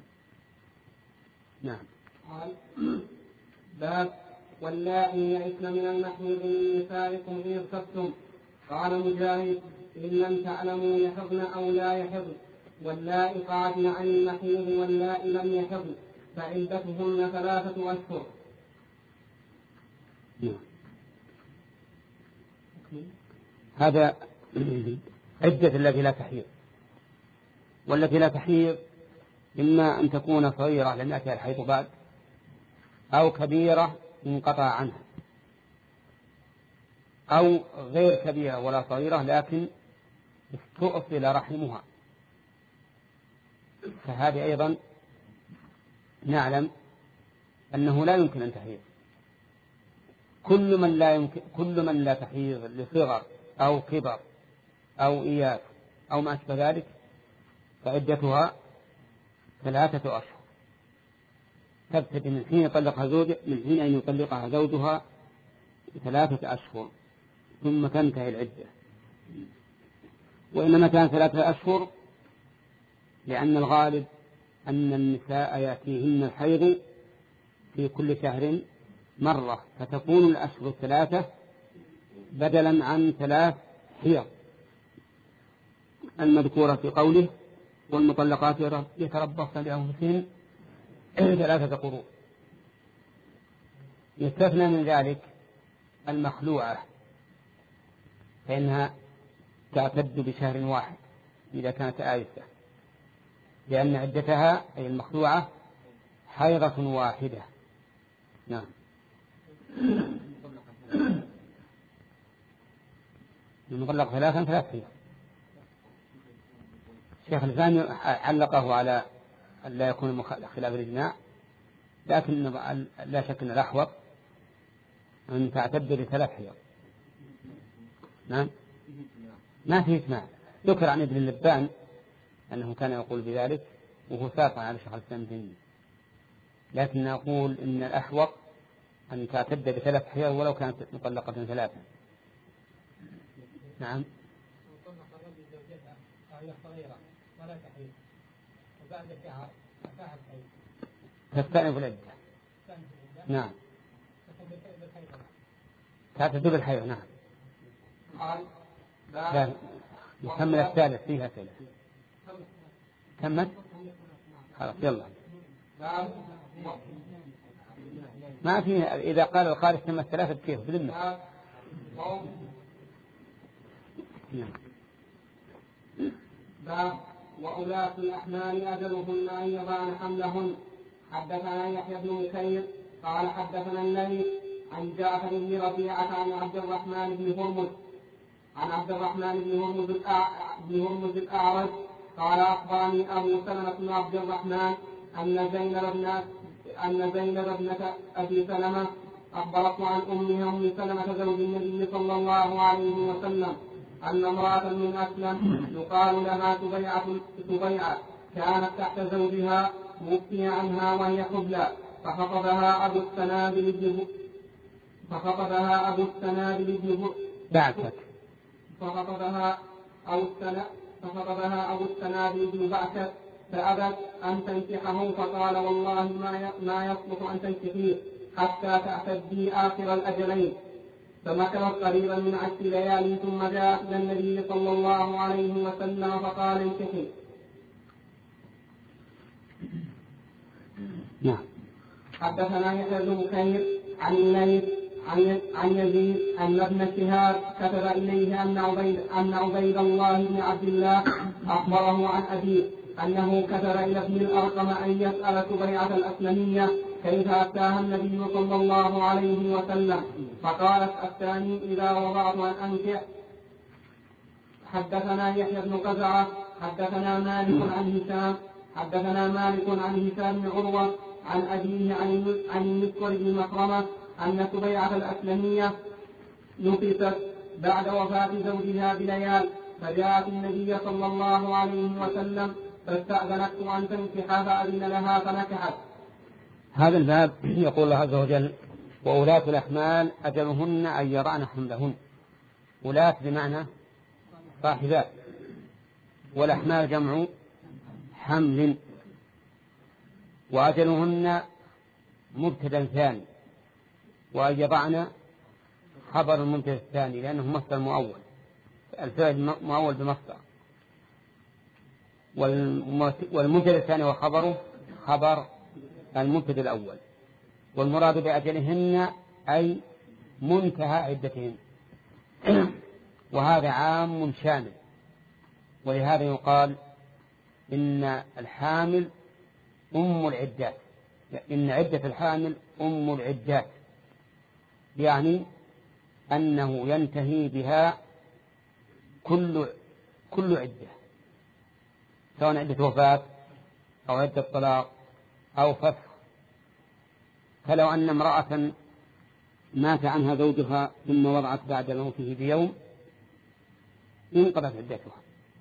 نعم. قال باب واللائي يئسن من المحيض من نسائكم إن ارتبتم. قال مجاهد إن لم تعلموا يحضن أو لا يحضن، واللائي قعدن عن المحيض واللائي لم يحضن فعدتهن ثلاثة أشهر. نعم. هذا عدة التي لا تحيض، والتي لا تحيض إما أن تكون صغيرة لم يأتها الحيض بعد، أو كبيرة انقطع عنها، أو غير كبيرة ولا صغيرة لكن استؤصل رحمها، فهذه أيضا نعلم أنه لا يمكن أن تحيض. كل من لا يمكن كل من لا تحيض لصغر أو كبر أو إياس أو ما أشبه ذلك فعدتها ثلاثة أشهر، تبتدئ من حين يطلقها زوج من حين أن يطلقها زوجها ثلاثة أشهر ثم تنتهي العدة. وإنما كان ثلاثة أشهر لأن الغالب أن النساء يأتيهن الحيض في كل شهر مرة فتكون الأشهر الثلاثة بدلا عن ثلاث حيض المذكورة في قوله والمطلقات يتربصن بأنفسهن ثلاثة قروء. يستثنى من ذلك المخلوعة فإنها تعتد بشهر واحد إذا كانت آيسة، لأن عدتها أي المخلوعة حيضة واحدة. نعم. المطلق ثلاثا ثلاث حيض. الشيخ الإسلام علقه على أن لا يكون خلاف الإجماع، لكن لا شك أن الأحوط أن تعتد بثلاث حيض. نعم. ما فيه إجماع. ذكر عن ابن اللبان أنه كان يقول بذلك وهو ساق على شيخ الإسلام ابن، لكن نقول إن الأحوط أن تعتد بثلاث حيض ولو كانت مطلقة ثلاثة. نعم. تستأنف العدة. نعم. تعتد بالحيض. نعم. لا يكمل الثالث فيها ثالث. كمل. خلاص يلا. ما في إذا قال الخارج تم الثلاثة كيف بذمة. باب وأولاة الأحمال أجلهن أن يضعن حملهن. حدثنا يحيى بن بكير قال حدثنا الليث عن جعفر بن ربيعة عن عبد الرحمن بن هرمز عن عبد الرحمن بن هرمز بن هرمز الأعرج قال أخبرني أبو سلمة بن عبد الرحمن أن زينب ابنة أن زينب ابنة أبي سلمة أخبرته عن أمها أم سلمة زوج النبي صلى الله عليه وسلم أن امرأة من أسلم يقال لها سبيعة سبيعة كانت تحت زوجها مبكية عنها وهي حبلى فخطبها أبو السنابل بن فخطبها أبو السنابل بن بعثك فخطبها أو السنة فخطبها أبو السنابل بن بعثك فأبت أن تنكحه فقال والله ما ما يصلح أن تنكحيه حتى تعتدي آخر الأجلين. فمكثت قريبا من عشر ليال ثم جاءت إلى النبي صلى الله عليه وسلم فقال انكحي. نعم. حدثنا يحيى بن بكير عن الليث عن يزيد أن ابن شهاب كتب إليه أن عبيد أن عبيد الله بن عبد الله أخبره عن أبيه أنه كتب إلى ابن الأرقم أن يسأل سبيعة الأسلمية كيف أفتاها النبي صلى الله عليه وسلم فقالت أفتاني إذا وضعت أن أنكح. حدثنا يحيى بن قزعة حدثنا مالك عن هشام حدثنا مالك عن هشام بن عروة عن أبيه عن المسور بن مخرمة أن سبيعة الأسلمية نفست بعد وفاة زوجها بليال فجاءت النبي صلى الله عليه وسلم فاستأذنته أن تنكح فأذن لها فنكحت. هذا الباب يقول الله عز وجل وأولاة الأحمال أجلهن أن يضعن حملهن. ولاة بمعنى صاحبات، والأحمال جمع حمل، وأجلهن مبتدا ثاني، وأن يضعن خبر المبتدا الثاني لأنه مصدر مؤول، الفعل مؤول بمصدر، والمبتدا الثاني وخبره خبر المبتدا الأول. والمراد بأجلهن أي منتهى عدتهن، وهذا عام شامل، ولهذا يقال إن الحامل أم العدات، إن عدة الحامل أم العدات، يعني أنه ينتهي بها كل كل عدة، سواء عدة وفاة أو عدة طلاق أو فسخ. فلو أن امرأة مات عنها زوجها ثم وضعت بعد موته بيوم انقضت عدتها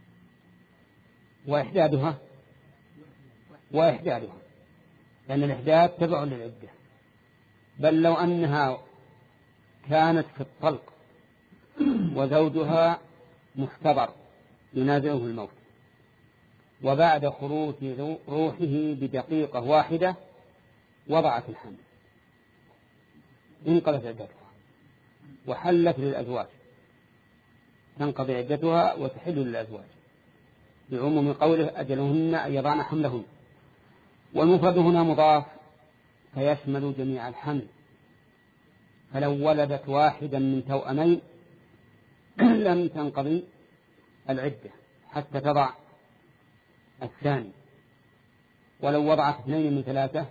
وإحدادها وإحدادها لأن الإحداد تبع للعدة. بل لو أنها كانت في الطلق وزوجها محتضر ينازعه الموت، وبعد خروج روحه بدقيقة واحدة وضعت الحمل، انقضت عدتها وحلت للأزواج، تنقضي عدتها وتحل للأزواج بعموم قوله أجلهن أن يضعن حملهن. والمفرد هنا مضاف فيشمل جميع الحمل، فلو ولدت واحدا من توأمين لم تنقضي العدة حتى تضع الثاني، ولو وضعت اثنين من ثلاثة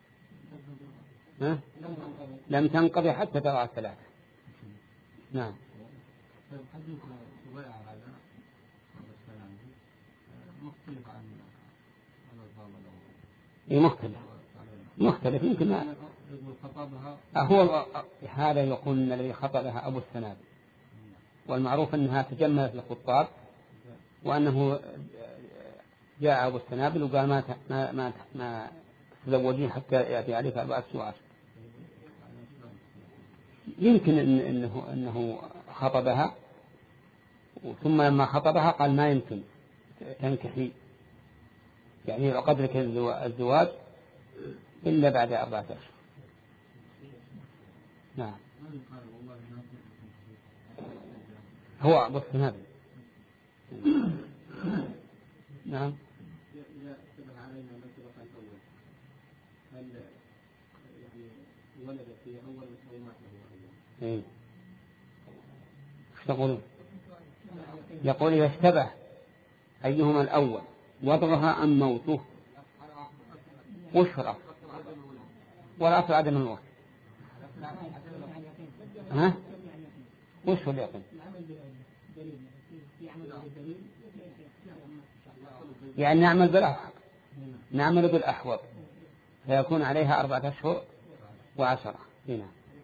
ها؟ لم تنقضي حتى تضع الثلاثة. نعم. حديث سبيعة هذا مختلف عن النظام الأول. مختلف مختلف يمكن هو هذا يقول الذي خطبها أبو السنابل، والمعروف أنها تجملت للخطاب، وأنه جاء أبو السنابل وقال ما ما ما, ما تزوجين حتى يأتي عليك أربعة سوار. يمكن إن إنه إنه خطبها ثم لما خطبها قال ما يمكن تنكحي، يعني قدرك الزواج إلا بعد أربعة أشهر. نعم. هو أبو السنابل. نعم. إذا سبق علينا ما سبق الأول، هل يعني ولد في أول أو مات له؟ إيه. إيش تقولون؟ يقول إذا اشتبه أيهما الأول وضعها أم موته وش هو الأصل؟ والأصل عدم الموت. ها؟ وش هو اليقين؟ يعني نعمل بالأحوط، نعمل بالأحوط فيكون عليها أربعة أشهر وعشرة. هنا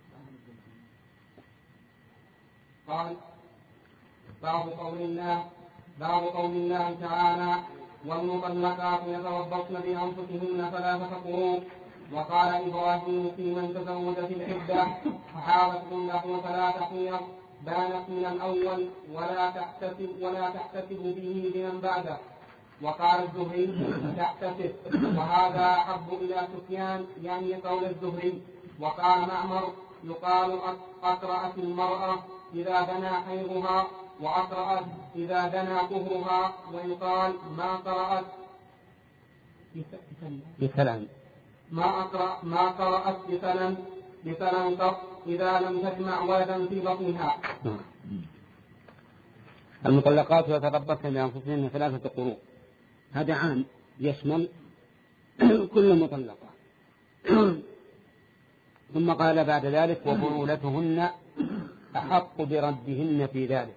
قال باب قول الله باب قول الله تعالى والمطلقات يتربصن بأنفسهن ثلاثة قروء. وقال إبراهيم في من تزوج في العدة فحاضت له ثلاث حيض بانت من الأول ولا تحتسب ولا تحتسب به لمن بعده. وقال الزهري تحتسب، وهذا أحب إلى سفيان يعني قول الزهري. وقال معمر يقال أقرأت المرأة إذا دنا حيضها وأقرأت إذا دنا طهرها، ويقال ما قرأت بسلام ما أقرأ ما قرأت بسلام بسلام قط إذا لم تجمع ولدا في بطنها. المطلقات يتربصن بأنفسهن ثلاثة قروء، هذا عام يشمل كل مطلقة. ثم قال بعد ذلك وبعولتهن أحق بردهن في ذلك.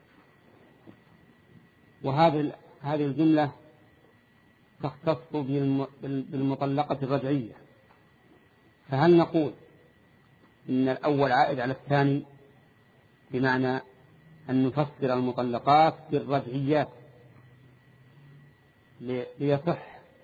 وهذه هذه الجملة تختص بالمطلقة الرجعية، فهل نقول إن الأول عائد على الثاني بمعنى أن نفسر المطلقات بالرجعيات ليصح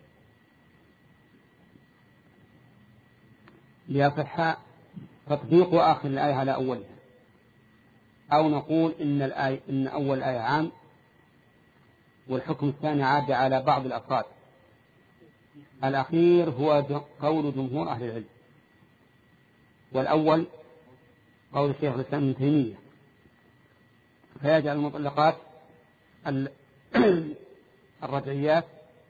ليصح تطبيق آخر الآية على أولها، أو نقول إن الآية إن أول الآية عام والحكم الثاني عاد على بعض الأفراد. الأخير هو قول جمهور أهل العلم، والأول قول الشيخ الإسلام ابن تيمية، فيجعل المطلقات الرجعيات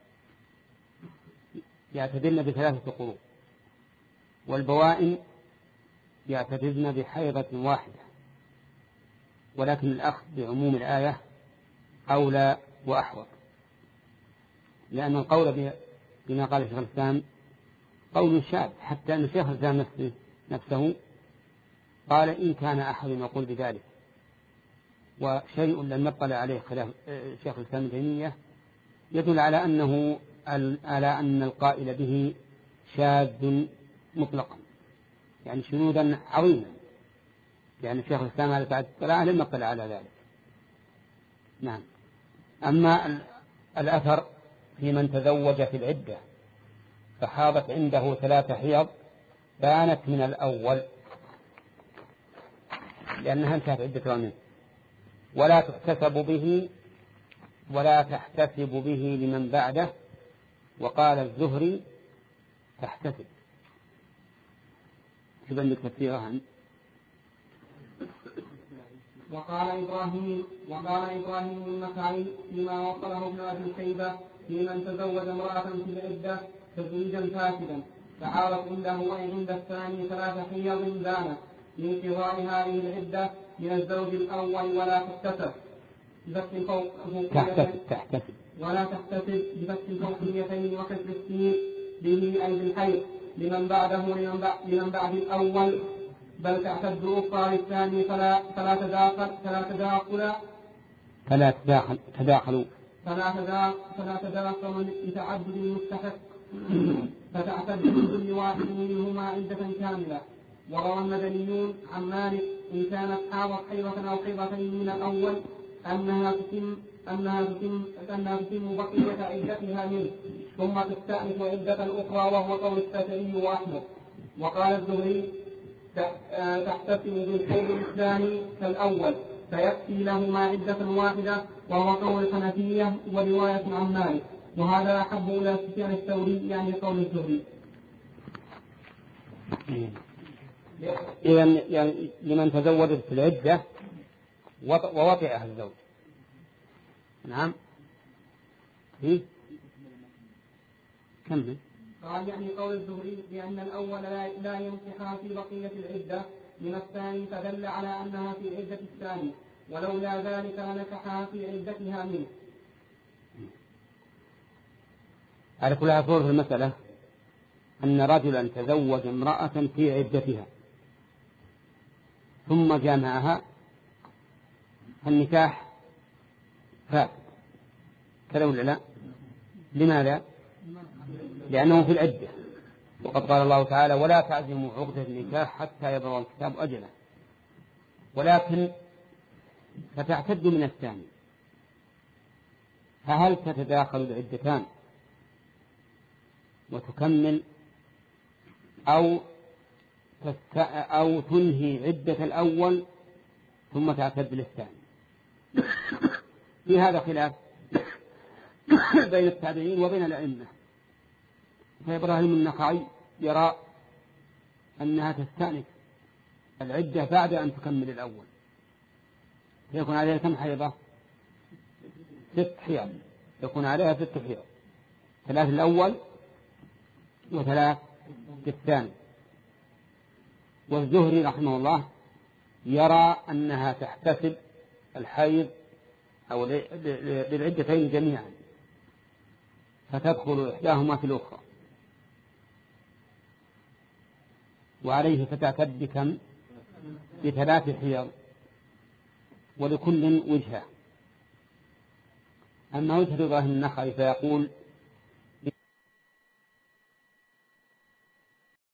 يعتدلن بثلاثة قروء، والبوائن يعتدلن بحيضة واحدة، ولكن الأخذ بعموم الآية أولى وأحوط، لأن القول بما قال الشيخ الإسلام قول شاذ، حتى أن الشيخ الإسلام نفسه, نفسه قال إن كان أحد يقول بذلك، وشيء لم يطلع عليه خلاف الشيخ الإسلام ابن تيمية يدل على أنه على أن القائل به شاذ مطلقا، يعني شذوذا عظيما، يعني الشيخ الإسلام على بعد الطلاع لم يطلع على ذلك. نعم. أما الأثر في من تزوج في العدة فحاضت عنده ثلاث حيض بانت من الأول لأنها انتهت عدتها منه، ولا تحتسب به ولا تحتسب به لمن بعده. وقال الزهري تحتسب اكتب عندك تفسيرها أنت. وقال إبراهيم وقال إبراهيم النخعي فيما وصله ابن أبي شيبة في من تزوج امرأة في العدة تزويجا فاسدا فعارت عنده وإن عند الثاني ثلاث حيض زانت لانقضاء هذه العدة من الزوج الأول ولا تحتسب بفتح الفوقيتين تحتسب ولا تحتسب بفتح الفوقيتين وكسر السين به أي بالحيض لمن بعده لمن بعد, لمن بعد الأول بل تعتد أخرى للثاني فلا فلا تداخل فلا تداخل فلا تداخل تداخلوا فلا تداخل فلا تداخل لتعدد المستحق فتعتد بكل واحد منهما عدة كاملة. وروى المدنيون عن مالك إن كانت حاضت حيضة أو حيضتين من الأول أنها تتم أنها تتم أنها تتم بقية عدتها منه ثم تستأنف عدة أخرى وهو قول الشافعي وأحمد. وقال الزهري تحتسب بالحيض الثاني كالأول فيكفي لهما عدة واحدة وهو قول الحنفية ورواية عن مالك وهذا أحب إلى سفيان الثوري يعني قول الزهري. إذا يعني لمن تزوجت في العدة ووطئها الزوج. نعم. إيه؟ كمل. قال يعني قول الزهري بأن الأول لا ينصحها في بقية العدة من الثاني فدل على أنها في عدة الثاني ولولا ذلك لنكحها في عدتها منه. على كل حال في المسألة أن رجلا تزوج امرأة في عدتها ثم جامعها النكاح فاسد كذا ولا لا؟ لماذا؟ لأنه في العدة وقد قال الله تعالى ولا تعزموا عقدة النكاح حتى يبلغ الكتاب أجله ولكن فتعتد من الثاني فهل تتداخل العدتان وتكمل أو تست... أو تنهي عدة الأول ثم تعتد للثاني؟ في هذا خلاف بين التابعين وبين الأئمة. فإبراهيم النخعي يرى أنها تستأنف العدة بعد أن تكمل الأول يكون عليها كم حيضة؟ ست حيض يكون عليها ست حيض ثلاث الأول وثلاث الثاني. والزهري رحمه الله يرى أنها تحتسب الحيض أو للعدتين جميعا فتدخل إحداهما في الأخرى وعليه فتعتد بكم؟ بثلاث حيض ولكل وجهة. أما وجهة إبراهيم النخعي فيقول